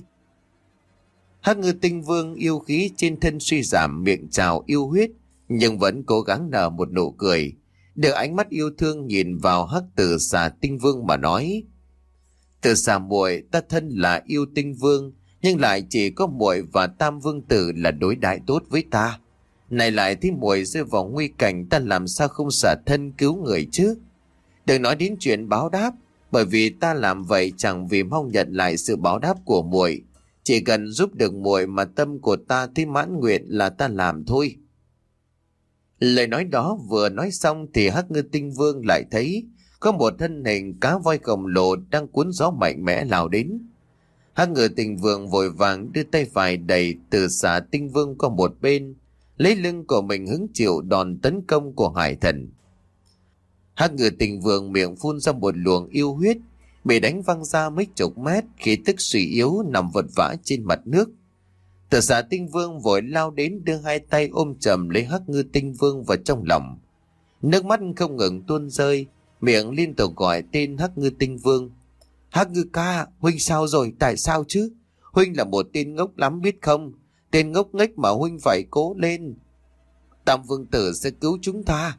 Hắc Ngư Tinh Vương yêu khí trên thân suy giảm, miệng trào yêu huyết, nhưng vẫn cố gắng nở một nụ cười, đưa ánh mắt yêu thương nhìn vào Hắc Tử Xà Tinh Vương mà nói: Tử Xà muội, ta thân là yêu Tinh Vương, nhưng lại chỉ có muội và Tam Vương Tử là đối đãi tốt với ta. Này lại thấy muội rơi vào nguy cảnh, ta làm sao không xả thân cứu người chứ? Đừng nói đến chuyện báo đáp, bởi vì ta làm vậy chẳng vì mong nhận lại sự báo đáp của muội, chỉ cần giúp được muội mà tâm của ta thấy mãn nguyện là ta làm thôi. Lời nói đó vừa nói xong thì Hắc Ngư Tinh Vương lại thấy có một thân hình cá voi khổng lồ đang cuốn gió mạnh mẽ lao đến. Hắc Ngư Tinh Vương vội vàng đưa tay phải đẩy Tử Xà Tinh Vương qua một bên, lấy lưng của mình hứng chịu đòn tấn công của Hải Thần. Hắc Ngư Tinh Vương miệng phun ra một luồng yêu huyết, bị đánh văng ra mấy chục mét, khí tức suy yếu nằm vật vã trên mặt nước. Tử Xà Tinh Vương vội lao đến, đưa hai tay ôm chầm lấy Hắc Ngư Tinh Vương vào trong lòng. Nước mắt không ngừng tuôn rơi, miệng liên tục gọi tên Hắc Ngư Tinh Vương. Hắc Ngư ca, huynh sao rồi, tại sao chứ? Huynh là một tên ngốc lắm biết không? Tên ngốc nghếch mà huynh phải cố lên. Tam Vương Tử sẽ cứu chúng ta.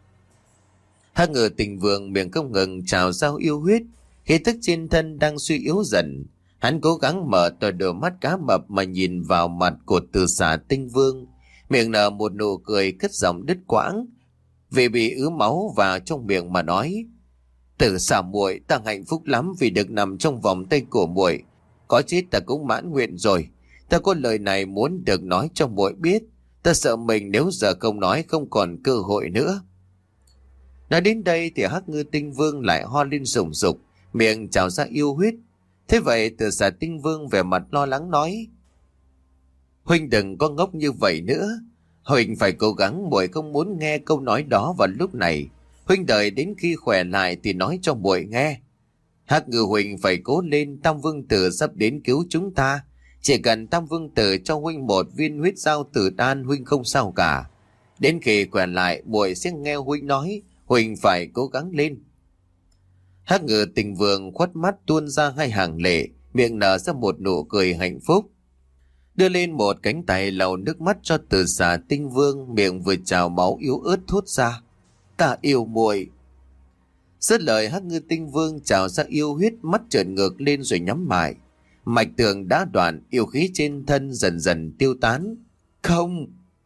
Hắc Ngư Tinh Vương miệng không ngừng trào ra yêu huyết, khí tức trên thân đang suy yếu dần. Hắn cố gắng mở to đôi mắt cá mập mà nhìn vào mặt của Tử Xà Tinh Vương, miệng nở một nụ cười cất giọng đứt quãng vì bị ứ máu vào trong miệng mà nói: Tử Xà muội, ta hạnh phúc lắm vì được nằm trong vòng tay của muội, có chết ta cũng mãn nguyện rồi. Ta có lời này muốn được nói cho muội biết, ta sợ mình nếu giờ không nói không còn cơ hội nữa. Nói đến đây thì Hắc Ngư Tinh Vương lại ho lên rùng rục, miệng trào ra yêu huyết. Thế vậy Từ Xà Tinh Vương vẻ mặt lo lắng nói: Huynh đừng có ngốc như vậy nữa. Huynh phải cố gắng, muội không muốn nghe câu nói đó vào lúc này. Huynh đợi đến khi khỏe lại thì nói cho muội nghe. Hắc Ngư huynh phải cố lên, Tam Vương Tử sắp đến cứu chúng ta. Chỉ cần Tam Vương Tử cho huynh một viên huyết giao tử đan, huynh không sao cả. Đến khi khỏe lại, muội sẽ nghe huynh nói. Huynh phải cố gắng lên. Hắc Ngư Tinh Vương khuất mắt tuôn ra hai hàng lệ, miệng nở ra một nụ cười hạnh phúc, đưa lên một cánh tay lau nước mắt cho Từ Xà Tinh Vương, miệng vừa trào máu yếu ớt thốt ra: Ta yêu muội. Dứt lời, Hắc Ngư Tinh Vương trào ra yêu huyết, mắt trợn ngược lên rồi nhắm lại. Mạch tường đã đoạn, yêu khí trên thân dần dần tiêu tán. Không!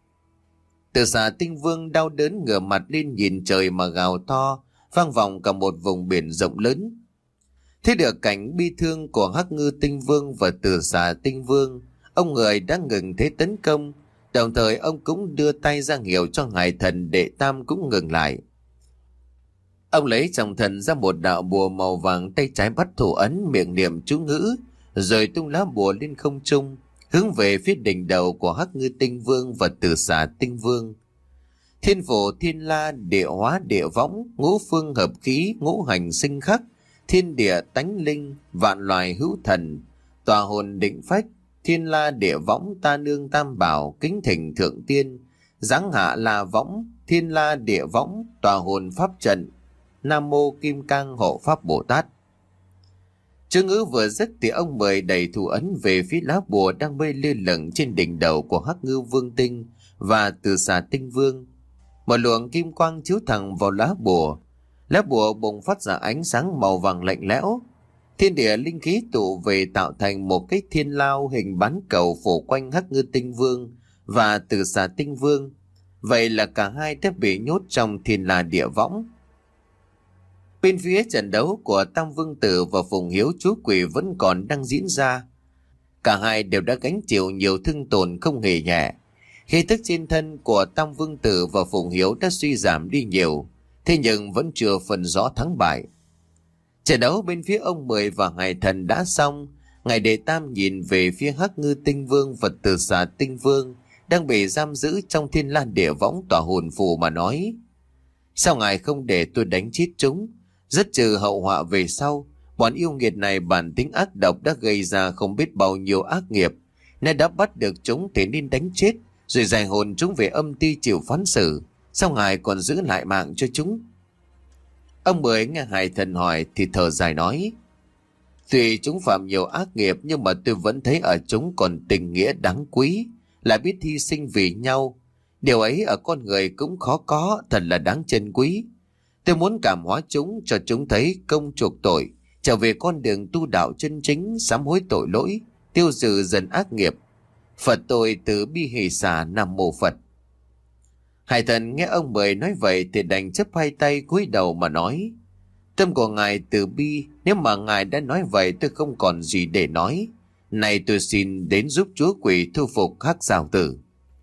Từ Xà Tinh Vương đau đớn ngửa mặt lên nhìn trời mà gào to, vang vọng cả một vùng biển rộng lớn. Thấy được cảnh bi thương của Hắc Ngư Tinh Vương và Từ Xà Tinh Vương, ông người đã ngừng thế tấn công, đồng thời ông cũng đưa tay ra hiệu cho Hải Thần Đệ Tam cũng ngừng lại. Ông lấy trong thần ra một đạo bùa màu vàng, tay trái bắt thủ ấn, miệng niệm chú ngữ, rồi tung lá bùa lên không trung, hướng về phía đỉnh đầu của Hắc Ngư Tinh Vương và Từ Xà Tinh Vương. Thiên phổ thiên la, địa hóa địa võng, ngũ phương hợp khí, ngũ hành sinh khắc, thiên địa tánh linh, vạn loài hữu thần, tòa hồn định phách, thiên la địa võng ta nương tam bảo, kính thỉnh thượng tiên, giáng hạ là võng, thiên la địa võng, tòa hồn pháp trận, Nam Mô Kim Cang Hộ Pháp Bồ Tát. Chữ ngữ vừa dứt thì ông Mười đẩy thủ ấn về phía lá bùa đang bay lơ lửng trên đỉnh đầu của Hắc Ngư Vương Tinh và Từ Xà Tinh Vương. Một luồng kim quang chiếu thẳng vào lá bùa bùng phát ra ánh sáng màu vàng lạnh lẽo. Thiên địa linh khí tụ về tạo thành một cái thiên lao hình bán cầu phủ quanh Hắc Ngư Tinh Vương và Từ Xà Tinh Vương. Vậy là cả hai đã bị nhốt trong thiên la địa võng. Bên phía trận đấu của Tam Vương Tử và Phùng Hiếu Chúa Quỷ vẫn còn đang diễn ra. Cả hai đều đã gánh chịu nhiều thương tổn không hề nhẹ. Khí tức trên thân của Tam Vương Tử và Phùng Hiếu đã suy giảm đi nhiều, thế nhưng vẫn chưa phân rõ thắng bại. Trận đấu bên phía ông Mười và Hải Thần đã xong. Ngài Đệ Tam nhìn về phía Hắc Ngư Tinh Vương và Từ Xà Tinh Vương đang bị giam giữ trong thiên la địa võng tỏa hồn phù mà nói: Sao ngài không để tôi đánh chết chúng, rất trừ hậu họa về sau? Bọn yêu nghiệt này bản tính ác độc đã gây ra không biết bao nhiêu ác nghiệp, nên đã bắt được chúng thì nên đánh chết, rồi giải hồn chúng về âm ty chịu phán xử. Sao ngài còn giữ lại mạng cho chúng? Ông Mười nghe Hải Thần hỏi thì thở dài nói: Tuy chúng phạm nhiều ác nghiệp, nhưng mà tôi vẫn thấy ở chúng còn tình nghĩa đáng quý, là biết hy sinh vì nhau. Điều ấy ở con người cũng khó có, thật là đáng trân quý. Tôi muốn cảm hóa chúng, cho chúng thấy công chuộc tội, trở về con đường tu đạo chân chính, sám hối tội lỗi, tiêu trừ dần ác nghiệp. Phật tôi từ bi hỷ xả, Nam Mô Phật. Hải Thần nghe ông Mười nói vậy thì đành chấp hai tay cúi đầu mà nói: Tâm của ngài từ bi, nếu mà ngài đã nói vậy tôi không còn gì để nói. Này tôi xin đến giúp Chúa Quỷ thu phục Hắc Giảo Tử.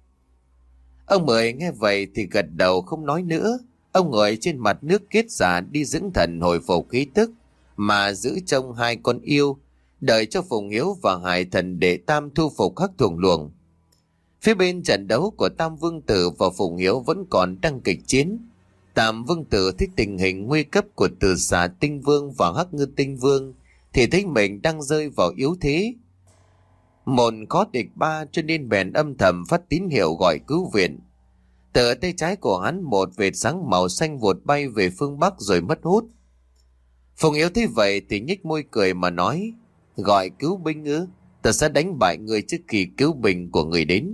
Ông Mười nghe vậy thì gật đầu không nói nữa. Ông ngồi trên mặt nước kết giả đi dưỡng thần hồi phục khí tức, mà giữ trông hai con yêu, đợi cho Phùng Hiếu và Hải Thần Đệ Tam thu phục Hắc Thuồng Luồng. Phía bên trận đấu của Tam Vương Tử và Phùng Hiếu vẫn còn đang kịch chiến. Tam Vương Tử thấy tình hình nguy cấp của Từ Xà Tinh Vương và Hắc Ngư Tinh Vương thì thấy mình đang rơi vào yếu thế. Một khó địch ba, cho nên bèn âm thầm phát tín hiệu gọi cứu viện. Từ tay trái của hắn một vệt sáng màu xanh vụt bay về phương Bắc rồi mất hút. Phùng Hiếu thấy vậy thì nhếch môi cười mà nói: Gọi cứu binh ư? Ta sẽ đánh bại người trước khi cứu binh của người đến.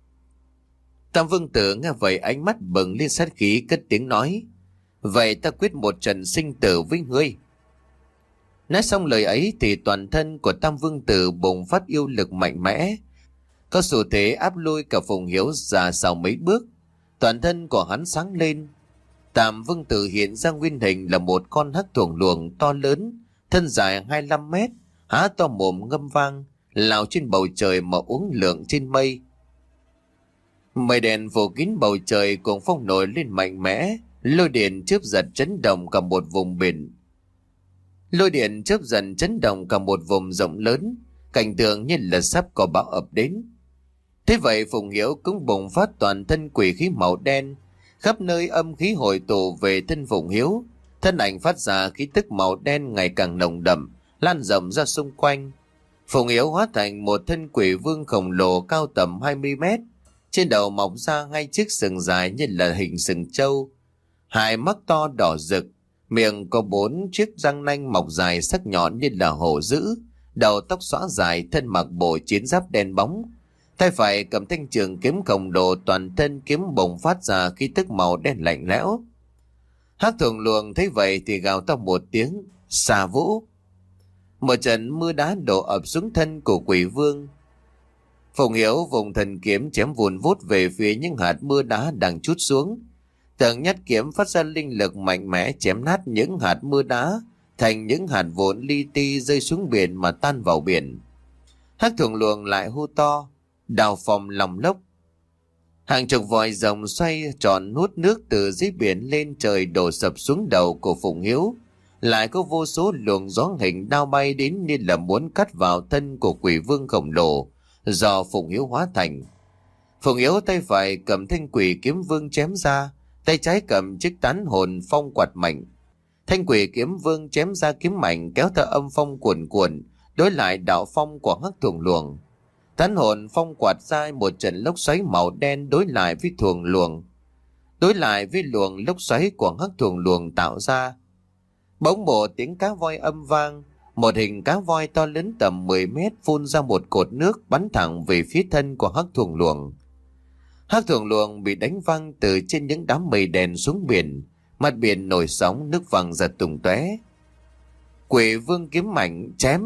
Tam Vương Tử nghe vậy ánh mắt bừng lên sát khí, cất tiếng nói: Vậy ta quyết một trận sinh tử với ngươi. Nói xong lời ấy thì toàn thân của Tam Vương Tử bùng phát yêu lực mạnh mẽ, có xu thế áp lui cả Phùng Hiếu ra sau mấy bước. Toàn thân của hắn sáng lên. Tam Vương Tử hiện ra nguyên hình là một con hắc thuồng luồng to lớn, thân dài 25 mét, há to mồm ngâm vang, lao trên bầu trời mà uốn lượn trên mây. Mây đen phủ kín bầu trời, cuồng phong nổi lên mạnh mẽ, Lôi điện chớp giật chấn động cả một vùng biển. Lôi điện chớp dần chấn động cả một vùng rộng lớn, cảnh tượng như là sắp có bão ập đến. Thế vậy Phùng Hiếu cũng bùng phát toàn thân quỷ khí màu đen, khắp nơi âm khí hội tụ về thân Phùng Hiếu, thân ảnh phát ra khí tức màu đen ngày càng nồng đậm, lan rộng ra xung quanh. Phùng Hiếu hóa thành một thân quỷ vương khổng lồ cao tầm 20 mét, trên đầu mọc ra hai chiếc sừng dài như là hình sừng trâu, hai mắt to đỏ rực, miệng có 4 chiếc răng nanh mọc dài sắc nhọn như là hổ dữ, đầu tóc xõa dài, thân mặc bộ chiến giáp đen bóng, tay phải cầm thanh trường kiếm khổng lồ, toàn thân kiếm bùng phát ra khí tức màu đen lạnh lẽo. Hắc Thuần Luồng thấy vậy thì gào to một tiếng, xà vũ. Một trận mưa đá đổ ập xuống thân của quỷ vương. Phùng Hiếu vùng thần kiếm chém vùn vút về phía những hạt mưa đá đang trút xuống. Từng nhát kiếm phát ra linh lực mạnh mẽ, chém nát những hạt mưa đá thành những hạt vụn li ti rơi xuống biển mà tan vào biển. Hắc Thuần Luồng lại hô to, đào phòng lòng lốc. Hàng chục vòi rồng xoay tròn hút nước từ dưới biển lên trời đổ sập xuống đầu của Phùng Hiếu. Lại có vô số luồng gió hình đao bay đến như là muốn cắt vào thân của quỷ vương khổng lồ do Phùng Hiếu hóa thành. Phùng Hiếu tay phải cầm thanh quỷ kiếm vương chém ra, tay trái cầm chiếc tán hồn phong quạt mạnh. Thanh quỷ kiếm vương chém ra kiếm mạnh kéo theo âm phong cuồn cuộn đối lại đạo phong của Hắc Thuần Luồng. Tán hồn phong quạt ra một trận lốc xoáy màu đen đối lại với Thuần Luồng, đối lại với luồng lốc xoáy của Hắc Thuần Luồng tạo ra. Bỗng một tiếng cá voi âm vang, một hình cá voi to lớn tầm 10 mét phun ra một cột nước bắn thẳng về phía thân của Hắc Thuần Luồng. Hắc Thuần Luồng bị đánh văng từ trên những đám mây đen xuống biển, mặt biển nổi sóng, nước văng ra tung tóe. Quỷ vương kiếm mạnh chém.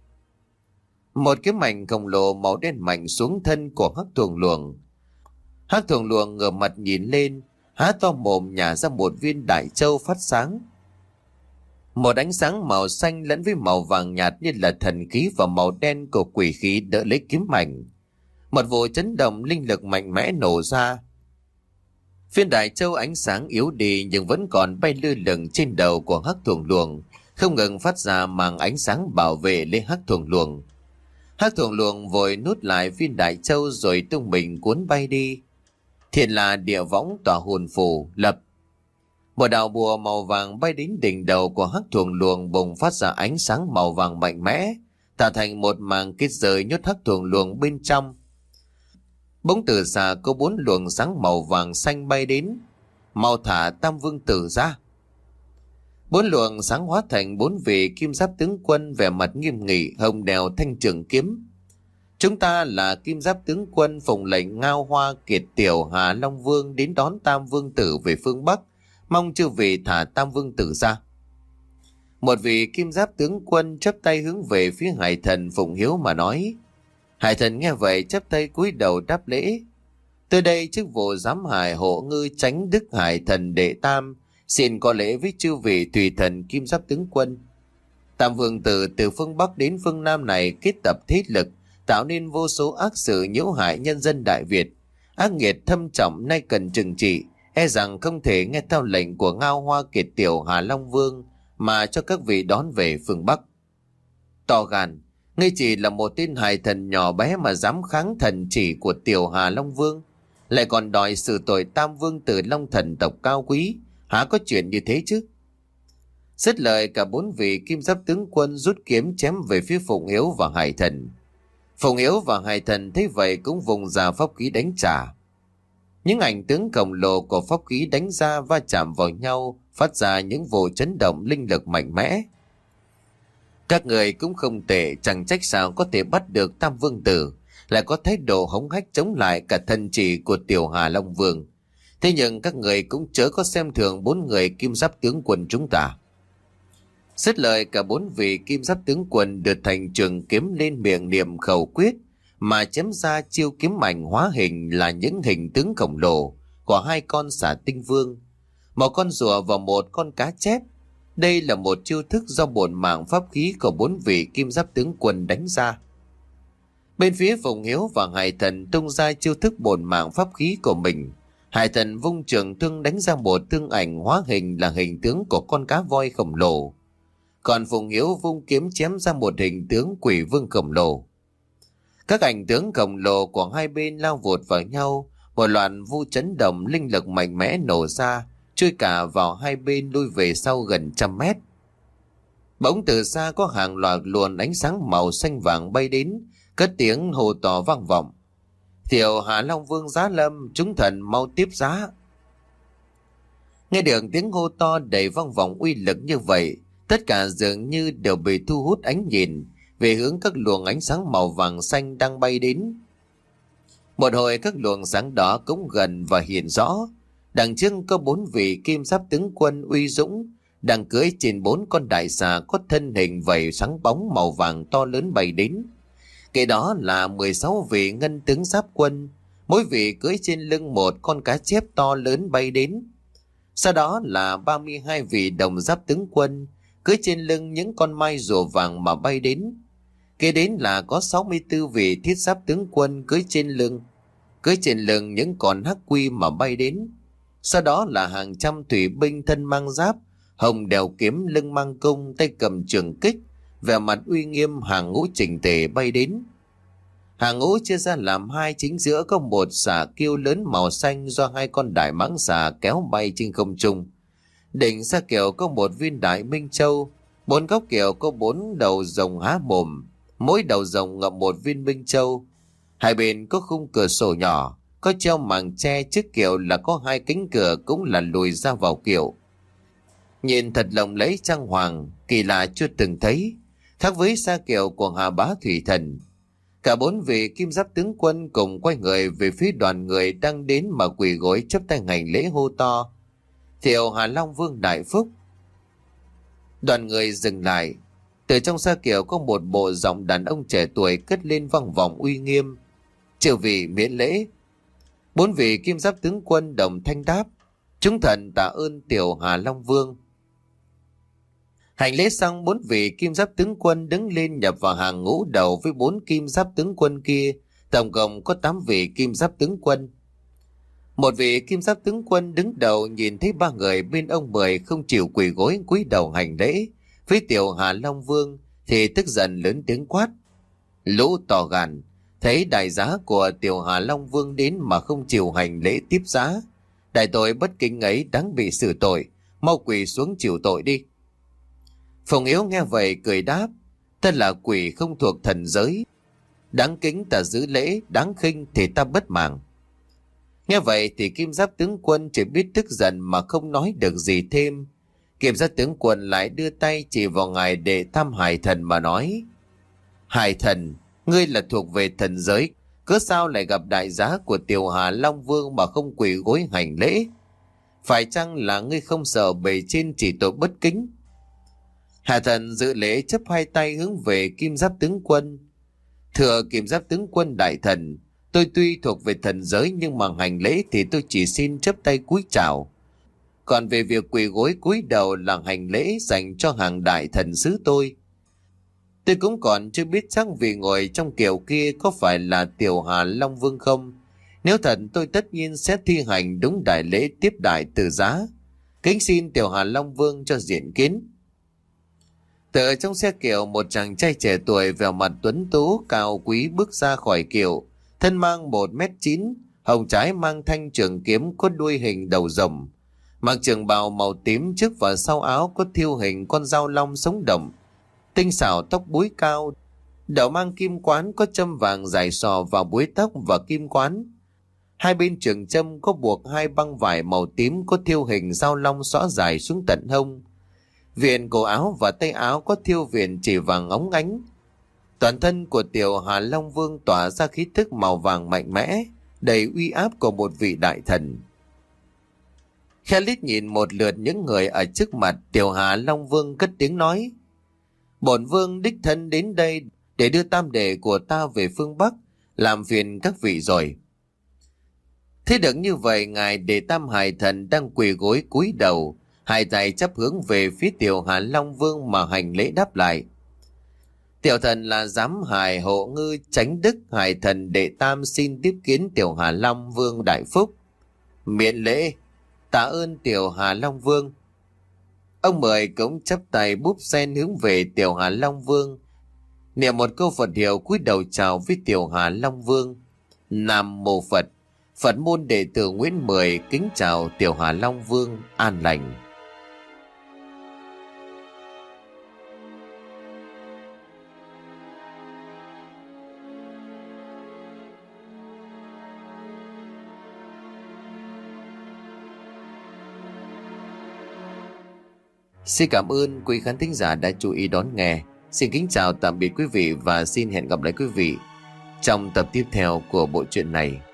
Một kiếm mạnh khổng lồ màu đen mạnh xuống thân của Hắc Thuần Luồng. Hắc Thuần Luồng ngửa mặt nhìn lên, há to mồm nhả ra một viên đại châu phát sáng. Một ánh sáng màu xanh lẫn với màu vàng nhạt như là thần khí và màu đen của quỷ khí đỡ lấy kiếm mạnh. Một vụ chấn động linh lực mạnh mẽ nổ ra. Viên đại châu ánh sáng yếu đi nhưng vẫn còn bay lơ lửng trên đầu của Hắc Thuần Luồng, không ngừng phát ra màn ánh sáng bảo vệ lên Hắc Thuần Luồng. Hắc Thuần Luồng vội nút lại viên đại châu rồi tung mình cuốn bay đi. Thiện là địa võng tỏa hồn phù lập. Một đạo bùa màu vàng bay đến đỉnh đầu của Hắc Thuần Luồng, bùng phát ra ánh sáng màu vàng mạnh mẽ, tạo thành một màng kết giới nhốt Hắc Thuần Luồng bên trong. Bỗng từ xa có 4 luồng sáng màu vàng xanh bay đến, mau thả Tam Vương Tử ra. 4 luồng sáng hóa thành 4 vị kim giáp tướng quân vẻ mặt nghiêm nghị, hồng đèo thanh trường kiếm. Chúng ta là kim giáp tướng quân phụng lệnh Ngao Hoa Kiệt Tiểu Hà Long Vương đến đón Tam Vương Tử về phương Bắc, mong chư vị thả Tam Vương Tử ra. Một vị kim giáp tướng quân chắp tay hướng về phía Hải Thần Phùng Hiếu mà nói. Hải Thần nghe vậy chắp tay cúi đầu đáp lễ. Từ đây chức vụ giám hải hộ ngư Chánh Đức Hải Thần đệ tam, xin có lễ với chư vị tùy thần kim giáp tướng quân. Tam Vương Tử từ phương Bắc đến phương Nam này kết tập thế lực, tạo nên vô số ác sự nhiễu hại nhân dân Đại Việt. Ác nghiệt thâm trọng nay cần trừng trị, e rằng không thể nghe theo lệnh của Ngao Hoa Kiệt Tiểu Hà Long Vương mà cho các vị đón về phương Bắc. To gan, ngươi chỉ là một tên hài thần nhỏ bé mà dám kháng thần chỉ của Tiểu Hà Long Vương, lại còn đòi xử tội Tam Vương Tử Long Thần tộc cao quý, há có chuyện như thế chứ? Dứt lời, cả 4 vị kim giáp tướng quân rút kiếm chém về phía Phùng Hiếu và Hải Thần. Phùng Hiếu và Hải Thần thấy vậy cũng vùng ra pháp khí đánh trả. Những ảnh tướng khổng lồ của pháp khí đánh ra va chạm vào nhau, phát ra những vụ chấn động linh lực mạnh mẽ. Các người cũng không tệ, chẳng trách sao có thể bắt được Tam Vương Tử, lại có thái độ hống hách chống lại cả thần chỉ của Tiểu Hà Long Vương. Thế nhưng các người cũng chớ có xem thường 4 người kim giáp tướng quân chúng ta. Dứt lời, cả 4 vị kim giáp tướng quân đưa thành trường kiếm lên miệng niệm khẩu quyết mà chém ra chiêu kiếm mạnh hóa hình là những hình tướng khổng lồ của 2 con xà tinh vương, một con rùa và một con cá chép. Đây là một chiêu thức do bổn mạng pháp khí của 4 vị kim giáp tướng quân đánh ra. Bên phía Phùng Hiếu và Hải Thần tung ra chiêu thức bổn mạng pháp khí của mình. Hải thần vung trường thương đánh ra một thương ảnh hóa hình là hình tướng của con cá voi khổng lồ. Còn Phùng Hiếu vung kiếm chém ra một hình tướng quỷ vương khổng lồ. Các ảnh tướng khổng lồ của hai bên lao vụt vào nhau, một loạt vu chấn động linh lực mạnh mẽ nổ ra, chui cả vào hai bên lui về sau gần 100 mét. Bỗng từ xa có hàng loạt luồng ánh sáng màu xanh vàng bay đến, cất tiếng hô to vang vọng. Tiểu Hà Long Vương giá lâm, chúng thần mau tiếp giá. Nghe được tiếng hô to đầy vang vọng uy lực như vậy, tất cả dường như đều bị thu hút ánh nhìn về hướng các luồng ánh sáng màu vàng xanh đang bay đến. Một hồi các luồng sáng đó cũng gần và hiện rõ. Đằng trước có 4 vị kim giáp tướng quân uy dũng đang cưỡi trên 4 con đại xà có thân hình vảy sáng bóng màu vàng to lớn bay đến. Kế đó là 16 vị ngân tướng giáp quân, mỗi vị cưỡi trên lưng một con cá chép to lớn bay đến. Sau đó là 32 vị đồng giáp tướng quân, cưỡi trên lưng những con mai rùa vàng mà bay đến. Kế đến là có 64 vị thiết giáp tướng quân cưỡi trên lưng những con hắc quy mà bay đến. Sau đó là hàng trăm thủy binh thân mang giáp, hồng đèo kiếm lưng mang cung, tay cầm trường kích, vẻ mặt uy nghiêm hàng ngũ chỉnh tề bay đến. Hàng ngũ chia ra làm hai, chính giữa có một xà kiêu lớn màu xanh do 2 con đại mãng xà kéo bay trên không trung. Đỉnh xà kiệu có một viên đại minh châu, 4 góc kiệu có 4 đầu rồng há mồm, mỗi đầu rồng ngậm một viên minh châu. Hai bên có khung cửa sổ nhỏ, có treo màn tre, trước kiệu là có 2 cánh cửa cũng là lùi ra vào kiệu. Nhìn thật lộng lẫy trang hoàng, kỳ lạ chưa từng thấy, khác với xa kiệu của Hà Bá Thủy Thần. Cả 4 vị kim giáp tướng quân cùng quay người về phía đoàn người đang đến mà quỳ gối chắp tay hành lễ hô to: Tiểu Hà Long Vương đại phúc. Đoàn người dừng lại. Từ trong xa kiệu có một bộ giọng đàn ông trẻ tuổi cất lên vang vọng uy nghiêm: Chư vị miễn lễ. 4 vị kim giáp tướng quân đồng thanh đáp: Chúng thần tạ ơn Tiểu Hà Long Vương. Hành lễ xong, 4 vị kim giáp tướng quân đứng lên nhập vào hàng ngũ đầu với 4 kim giáp tướng quân kia, tổng cộng có 8 vị kim giáp tướng quân. Một vị kim giáp tướng quân đứng đầu nhìn thấy 3 người bên ông Mười không chịu quỳ gối cúi đầu hành lễ với Tiểu Hà Long Vương thì tức giận lớn tiếng quát: Lũ to gan, thấy đại giá của Tiểu Hà Long Vương đến mà không chịu hành lễ tiếp giá, đại tội bất kính ấy đáng bị xử tội, mau quỳ xuống chịu tội đi. Phùng Hiếu nghe vậy cười đáp: Ta là quỷ không thuộc thần giới, đáng kính ta giữ lễ, đáng khinh thì ta bất màng. Nghe vậy thì kim giáp tướng quân chỉ biết tức giận mà không nói được gì thêm. Kim giáp tướng quân lại đưa tay chỉ vào ngài Đệ Tam Hải Thần mà nói: Hải Thần, ngươi là thuộc về thần giới, cớ sao lại gặp đại giá của Tiểu Hà Long Vương mà không quỳ gối hành lễ? Phải chăng là ngươi không sợ bề trên chỉ tội bất kính? Hà Thần dự lễ chấp 2 tay hướng về kim giáp tướng quân: Thưa kim giáp tướng quân đại thần, tôi tuy thuộc về thần giới nhưng mà hành lễ thì tôi chỉ xin chấp tay cúi chào. Còn về việc quỳ gối cúi đầu là hành lễ dành cho hàng đại thần xứ tôi cũng còn chưa biết chắc vì ngồi trong kiệu kia có phải là Tiểu Hà Long Vương không. Nếu thật tôi tất nhiên sẽ thi hành đúng đại lễ tiếp đại từ giá. Kính xin Tiểu Hà Long Vương cho diện kiến. Từ trong xe kiệu, một chàng trai trẻ tuổi vẻ mặt tuấn tú cao quý bước ra khỏi kiệu, thân mang 1m9, hồng trái mang thanh trường kiếm có đuôi hình đầu rồng, mặc trường bào màu tím, trước và sau áo có thêu hình con dao long sống động, tinh xảo tóc búi cao, đầu mang kim quán có châm vàng dài xò vào búi tóc và kim quán. Hai bên trường châm có buộc 2 băng vải màu tím có thêu hình dao long xõa dài xuống tận hông. Viền cổ áo và tay áo có thêu viền chỉ vàng óng ánh. Toàn thân của Tiểu Hà Long Vương tỏa ra khí thức màu vàng mạnh mẽ, đầy uy áp của một vị đại thần. Khe liếc nhìn một lượt những người ở trước mặt, Tiểu Hà Long Vương cất tiếng nói: Bổn vương đích thân đến đây để đưa tam đệ của ta về phương Bắc, làm phiền các vị rồi. Thế được như vậy, ngài Đệ Tam Hải Thần đang quỳ gối cúi đầu, 2 tay chắp hướng về phía Tiểu Hà Long Vương mà hành lễ đáp lại: Tiểu thần là giám hải hộ ngư Chánh Đức Hải Thần Đệ Tam xin tiếp kiến Tiểu Hà Long Vương đại phúc. Miễn lễ. Tạ ơn Tiểu Hà Long Vương. Ông Mười cũng chắp tay búp sen hướng về Tiểu Hà Long Vương, niệm một câu Phật hiệu cúi đầu chào với Tiểu Hà Long Vương. Nam mô Phật. Phật môn đệ tử Nguyễn Mười kính chào Tiểu Hà Long Vương an lành. Xin cảm ơn quý khán thính giả đã chú ý đón nghe. Xin kính chào tạm biệt quý vị và xin hẹn gặp lại quý vị trong tập tiếp theo của bộ truyện này.